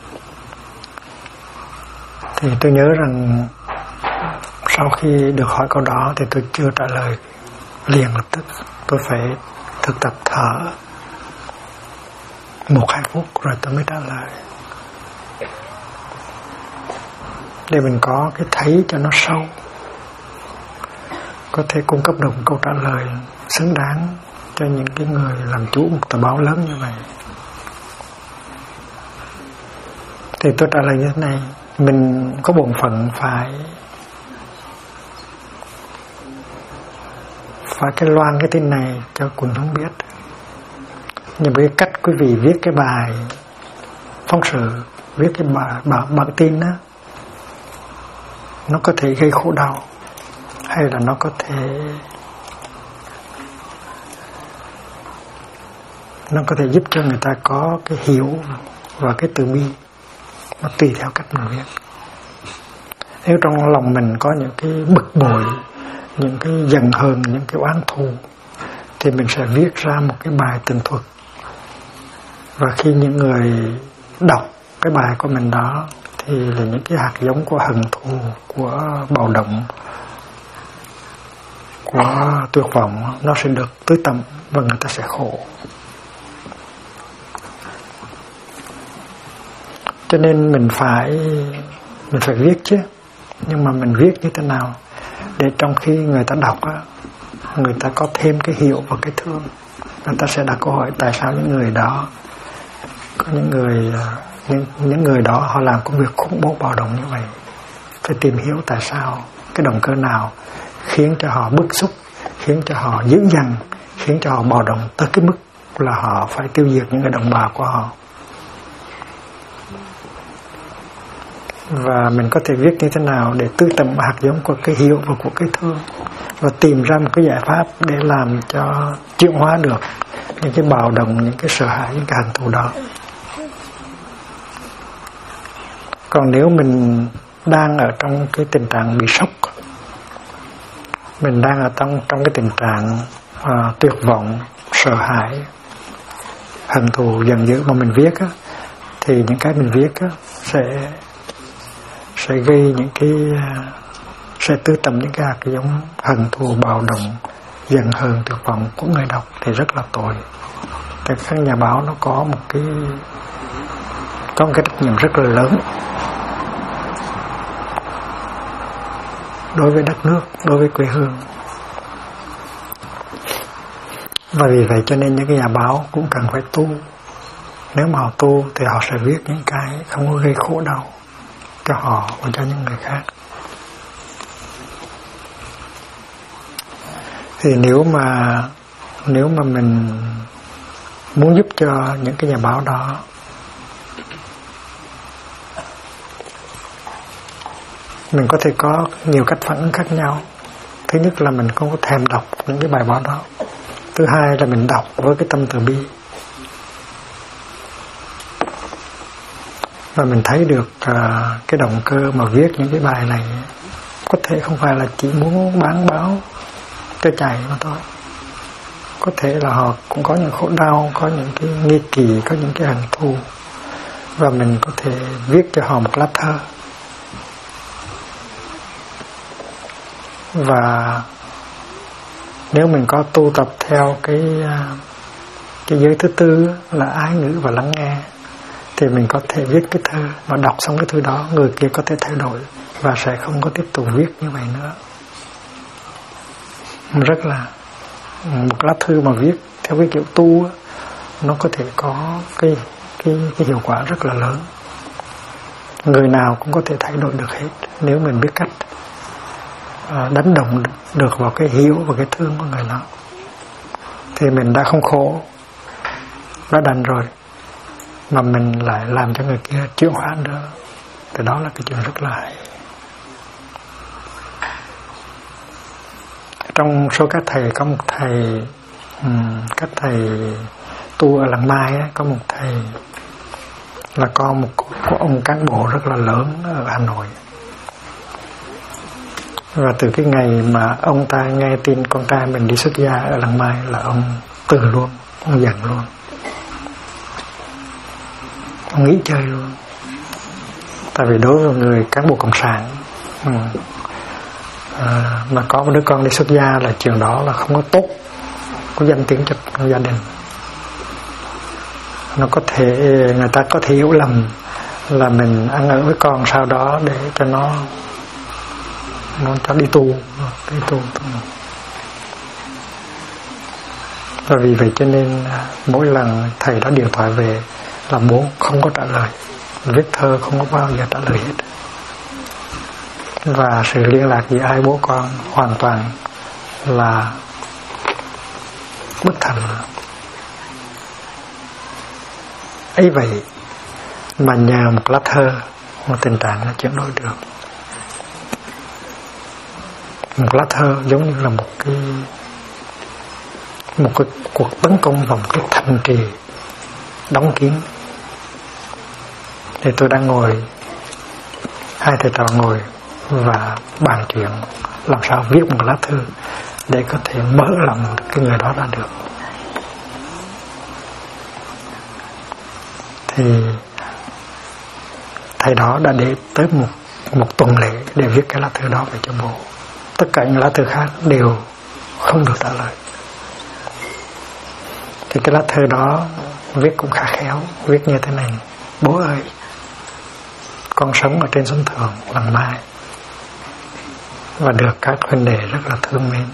Thì tôi nhớ rằng sau khi được hỏi câu đó thì tôi chưa trả lời liền lập tức. Tôi phải thực tập thở 1-2 phút rồi tôi mới trả lời, để mình có cái thấy cho nó sâu, có thể cung cấp được một câu trả lời xứng đáng cho những cái người làm chủ một tờ báo lớn như vậy. Thì tôi trả lời như thế này: mình có bổn phận phải cái loan cái tin này cho quần chúng biết. Nhưng với cái cách quý vị viết cái bài phóng sự, viết cái bản tin đó, nó có thể gây khổ đau, hay là nó có thể giúp cho người ta có cái hiểu và cái từ bi. Nó tùy theo cách mình viết. Nếu trong lòng mình có những cái bực bội, những cái giận hờn, những cái oán thù, thì mình sẽ viết ra một cái bài tường thuật. Và khi những người đọc cái bài của mình đó thì là những cái hạt giống của hận thù, của bạo động, của tuyệt vọng, nó sẽ được tưới tẩm và người ta sẽ khổ. Cho nên mình phải viết chứ. Nhưng mà mình viết như thế nào để trong khi người ta đọc á, người ta có thêm cái hiểu và cái thương. Người ta sẽ đặt câu hỏi tại sao những người đó, có những người đó họ làm công việc khủng bố bạo động như vậy. Phải tìm hiểu tại sao, cái động cơ nào khiến cho họ bức xúc, khiến cho họ dữ dằn, khiến cho họ bạo động tới cái mức là họ phải tiêu diệt những người đồng bào của họ. Và mình có thể viết như thế nào để tưới tẩm hạt giống của cái hiểu và của cái thương, và tìm ra một cái giải pháp để làm cho chuyển hóa được những cái bạo động, những cái sợ hãi, những cái hận thù đó. Còn nếu mình đang ở trong cái tình trạng bị sốc, mình đang ở trong cái tình trạng tuyệt vọng, sợ hãi, hận thù giận dữ mà mình viết á, thì những cái mình viết á, sẽ gây những cái sẽ tư tầm những cái hạt giống hận thù, bạo động, giận hờn, tuyệt vọng của người đọc thì rất là tội. Thì các nhà báo nó có một cái trách nhiệm rất là lớn đối với đất nước, đối với quê hương. Và vì vậy cho nên những cái nhà báo cũng cần phải tu. Nếu mà họ tu thì họ sẽ viết những cái không có gây khổ đau cho họ và cho những người khác. Thì nếu mà mình muốn giúp cho những cái nhà báo đó mình có thể có nhiều cách phản ứng khác nhau. Thứ nhất là mình không có thèm đọc những cái bài báo đó. Thứ hai là mình đọc với cái tâm từ bi. Và mình thấy được cái động cơ mà viết những cái bài này có thể không phải là chỉ muốn bán báo cho chạy mà thôi. Có thể là họ cũng có những khổ đau, có những cái nghi kỳ, có những cái hận thù. Và mình có thể viết cho họ một lá thơ. Và nếu mình có tu tập theo cái giới thứ tư là ái ngữ và lắng nghe, thì mình có thể viết cái thơ và đọc xong cái thư đó, người kia có thể thay đổi và sẽ không có tiếp tục viết như vậy nữa. Rất là một lá thư mà viết theo cái kiểu tu, nó có thể có cái hiệu quả rất là lớn. Người nào cũng có thể thay đổi được hết nếu mình biết cách đánh đồng được vào cái hiểu và cái thương của người đó, thì mình đã không khổ, đã đành rồi, mà mình lại làm cho người kia chuyển hóa nữa, thì đó là cái chuyện rất là hay. Trong số các thầy có một thầy, các thầy tu ở làng Mai ấy, có một thầy là con một ông cán bộ rất là lớn ở Hà Nội. Và từ cái ngày mà ông ta nghe tin con trai mình đi xuất gia ở làng Mai là ông từ luôn, ông giận luôn, ông nghĩ chơi luôn. Tại vì đối với người cán bộ cộng sản mà có một đứa con đi xuất gia là chuyện đó là không có tốt, có danh tiếng cho gia đình. Nó có thể, người ta có thể hiểu lầm là mình ăn ở với con sau đó để cho nó cho đi tu. Và vì vậy cho nên mỗi lần thầy đó điện thoại về là bố không có trả lời, viết thơ không có bao giờ trả lời hết. Và sự liên lạc giữa hai bố con hoàn toàn là bất thành. Ấy vậy mà nhờ một lá thơ, một tình trạng nó chuyển đổi được. Một lá thơ giống như là một cái cuộc tấn công vào một cái thành trì đóng kín. Thì tôi đang ngồi, hai thầy trò ngồi và bàn chuyện làm sao viết một lá thư để có thể mở lòng cái người đó ra được. Thì thầy đó đã để tới một tuần lễ để viết cái lá thư đó về cho bố. Tất cả những lá thư khác đều không được trả lời. Thì cái lá thư đó viết cũng khá khéo, viết như thế này: bố ơi, con sống ở trên sân Thượng làng Mai và được các huynh đệ rất là thương mến.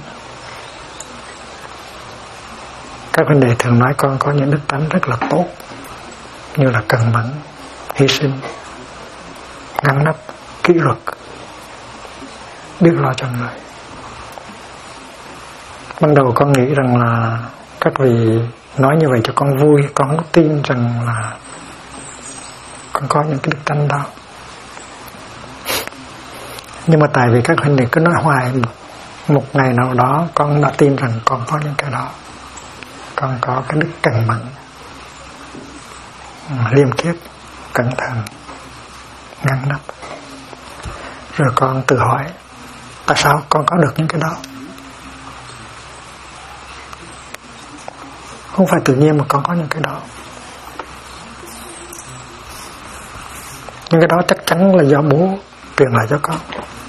Các huynh đệ thường nói con có những đức tánh rất là tốt, như là cần mẫn, hy sinh, ngăn nắp, kỷ luật, biết lo cho người. Ban đầu con nghĩ rằng là các vị nói như vậy cho con vui, con không tin rằng là con có những cái đức tánh đó. Nhưng mà tại vì các huynh đệ cứ nói hoài, một ngày nào đó con đã tin rằng con có những cái đó. Con có cái đức cần mẫn, liêm khiết, cẩn thận, ngăn nắp. Rồi con tự hỏi tại sao con có được những cái đó. Không phải tự nhiên mà con có những cái đó. Nhưng cái đó chắc chắn là do bố truyền lại cho con.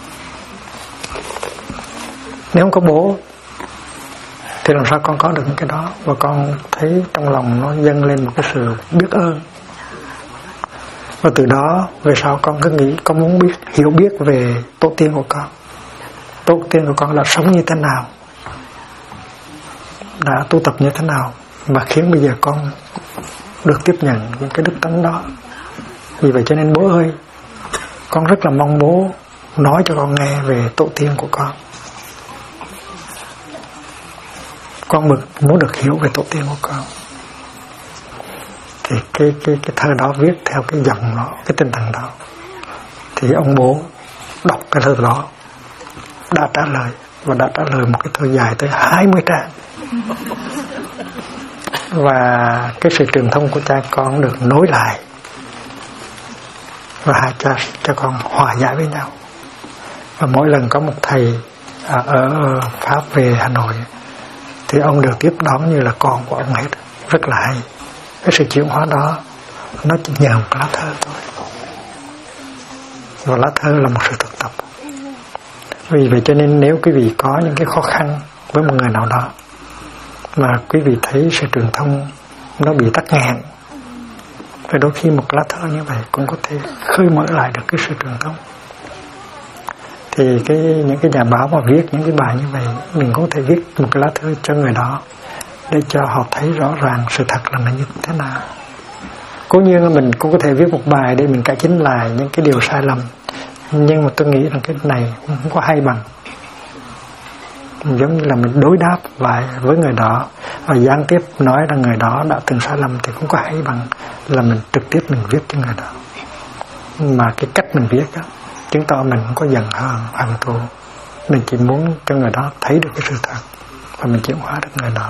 Nếu không có bố thì làm sao con có được những cái đó. Và con thấy trong lòng nó dâng lên một cái sự biết ơn. Và từ đó về sau con cứ nghĩ con muốn hiểu biết về tổ tiên của con. Tổ tiên của con đã sống như thế nào, đã tu tập như thế nào, mà khiến bây giờ con được tiếp nhận những cái đức tánh đó. Vì vậy cho nên bố ơi, con rất là mong bố nói cho con nghe về tổ tiên của con. Con muốn được hiểu về tổ tiên của con. Thì cái thơ đó viết theo cái dòng đó, cái tinh thần đó. Thì ông bố đọc cái thơ đó đã trả lời, và đã trả lời một cái thơ dài tới 20 trang. Và cái sự truyền thông của cha con được nối lại, và hai cha con hòa giải với nhau. Và mỗi lần có một thầy ở Pháp về Hà Nội thì ông đều tiếp đón như là con của ông hết. Rất là hay. Cái sự chuyển hóa đó nó chỉ nhờ một lá thơ thôi. Và lá thơ là một sự thực tập. Vì vậy cho nên nếu quý vị có những cái khó khăn với một người nào đó, mà quý vị thấy sự truyền thông nó bị tắc nghẽn, thì đôi khi một lá thơ như vậy cũng có thể khơi mở lại được cái sự truyền thông. Thì những cái nhà báo mà viết những cái bài như vậy, mình cũng có thể viết một cái lá thơ cho người đó để cho họ thấy rõ ràng sự thật là nó như thế nào. Cũng như là mình cũng có thể viết một bài để mình cải chính lại những cái điều sai lầm. Nhưng mà tôi nghĩ rằng cái này cũng không có hay bằng. Giống như là mình đối đáp lại với người đó và gián tiếp nói rằng người đó đã từng sai lầm, thì không có hay bằng là mình trực tiếp mình viết cho người đó. Mà cái cách mình viết đó chứng tỏ mình không có giận hờn hận thù. Mình chỉ muốn cho người đó thấy được cái sự thật và mình chuyển hóa được người đó.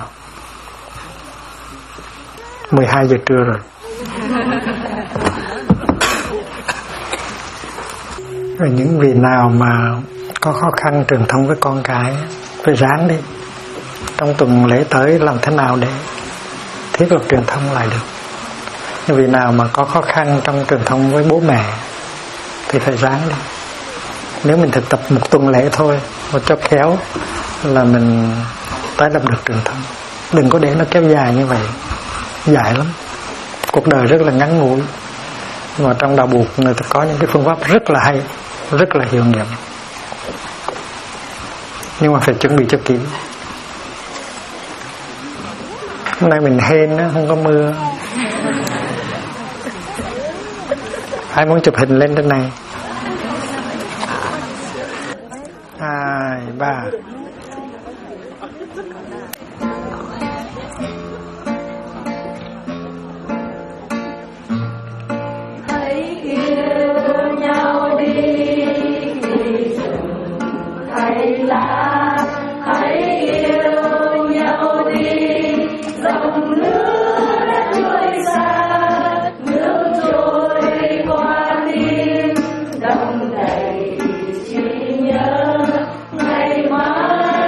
12 giờ trưa rồi. Rồi những vị nào mà có khó khăn truyền thông với con cái, phải ráng đi. Trong tuần lễ tới làm thế nào để thiết lập truyền thông lại được. Những vị nào mà có khó khăn trong truyền thông với bố mẹ thì phải ráng đi. Nếu mình thực tập một tuần lễ thôi và cho khéo là mình tái lập được truyền thông. Đừng có để nó kéo dài như vậy. Dài lắm. Cuộc đời rất là ngắn ngủi. Mà trong đạo Bụt người ta có những cái phương pháp rất là hay, rất là hiệu nghiệm. Nhưng mà phải chuẩn bị cho kỹ. Hôm nay mình hên đó, không có mưa. Ai muốn chụp hình lên trên này? 2, 3. Hãy yêu nhau đi, hãy là hãy yêu nhau đi. Dòng nước đã trôi xa, nước trôi qua tim, đong đầy chỉ nhớ ngày mai.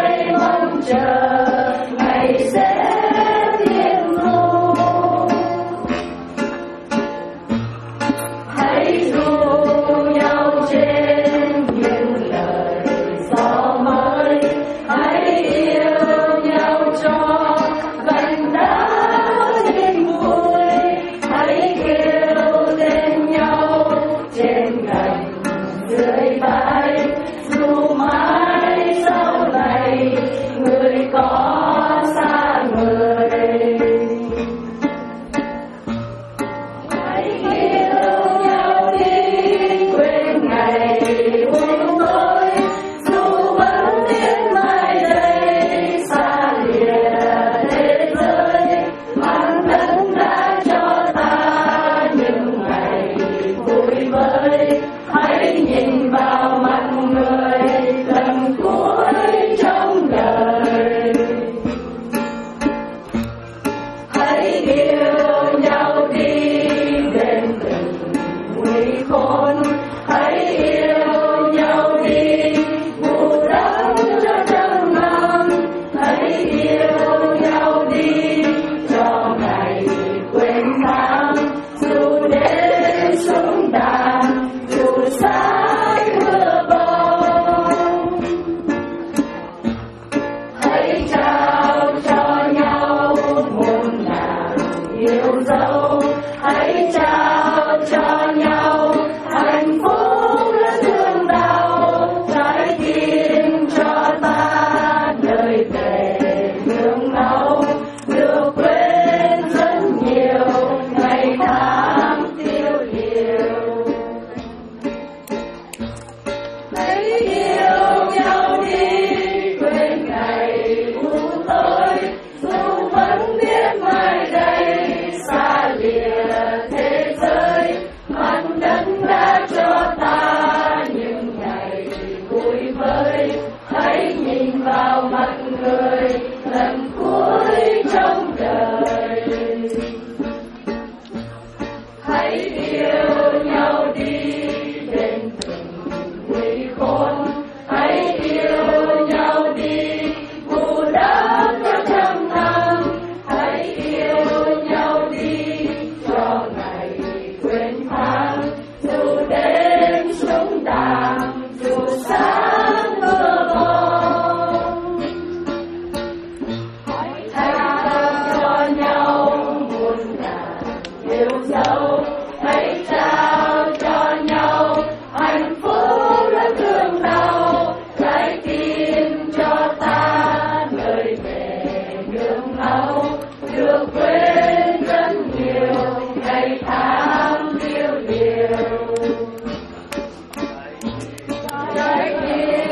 đầu, hãy trao cho nhau hạnh phúc lớn thương đau, trái tim cho ta lời về nương náu, được quên rất nhiều ngày tháng yêu điều. Trái tim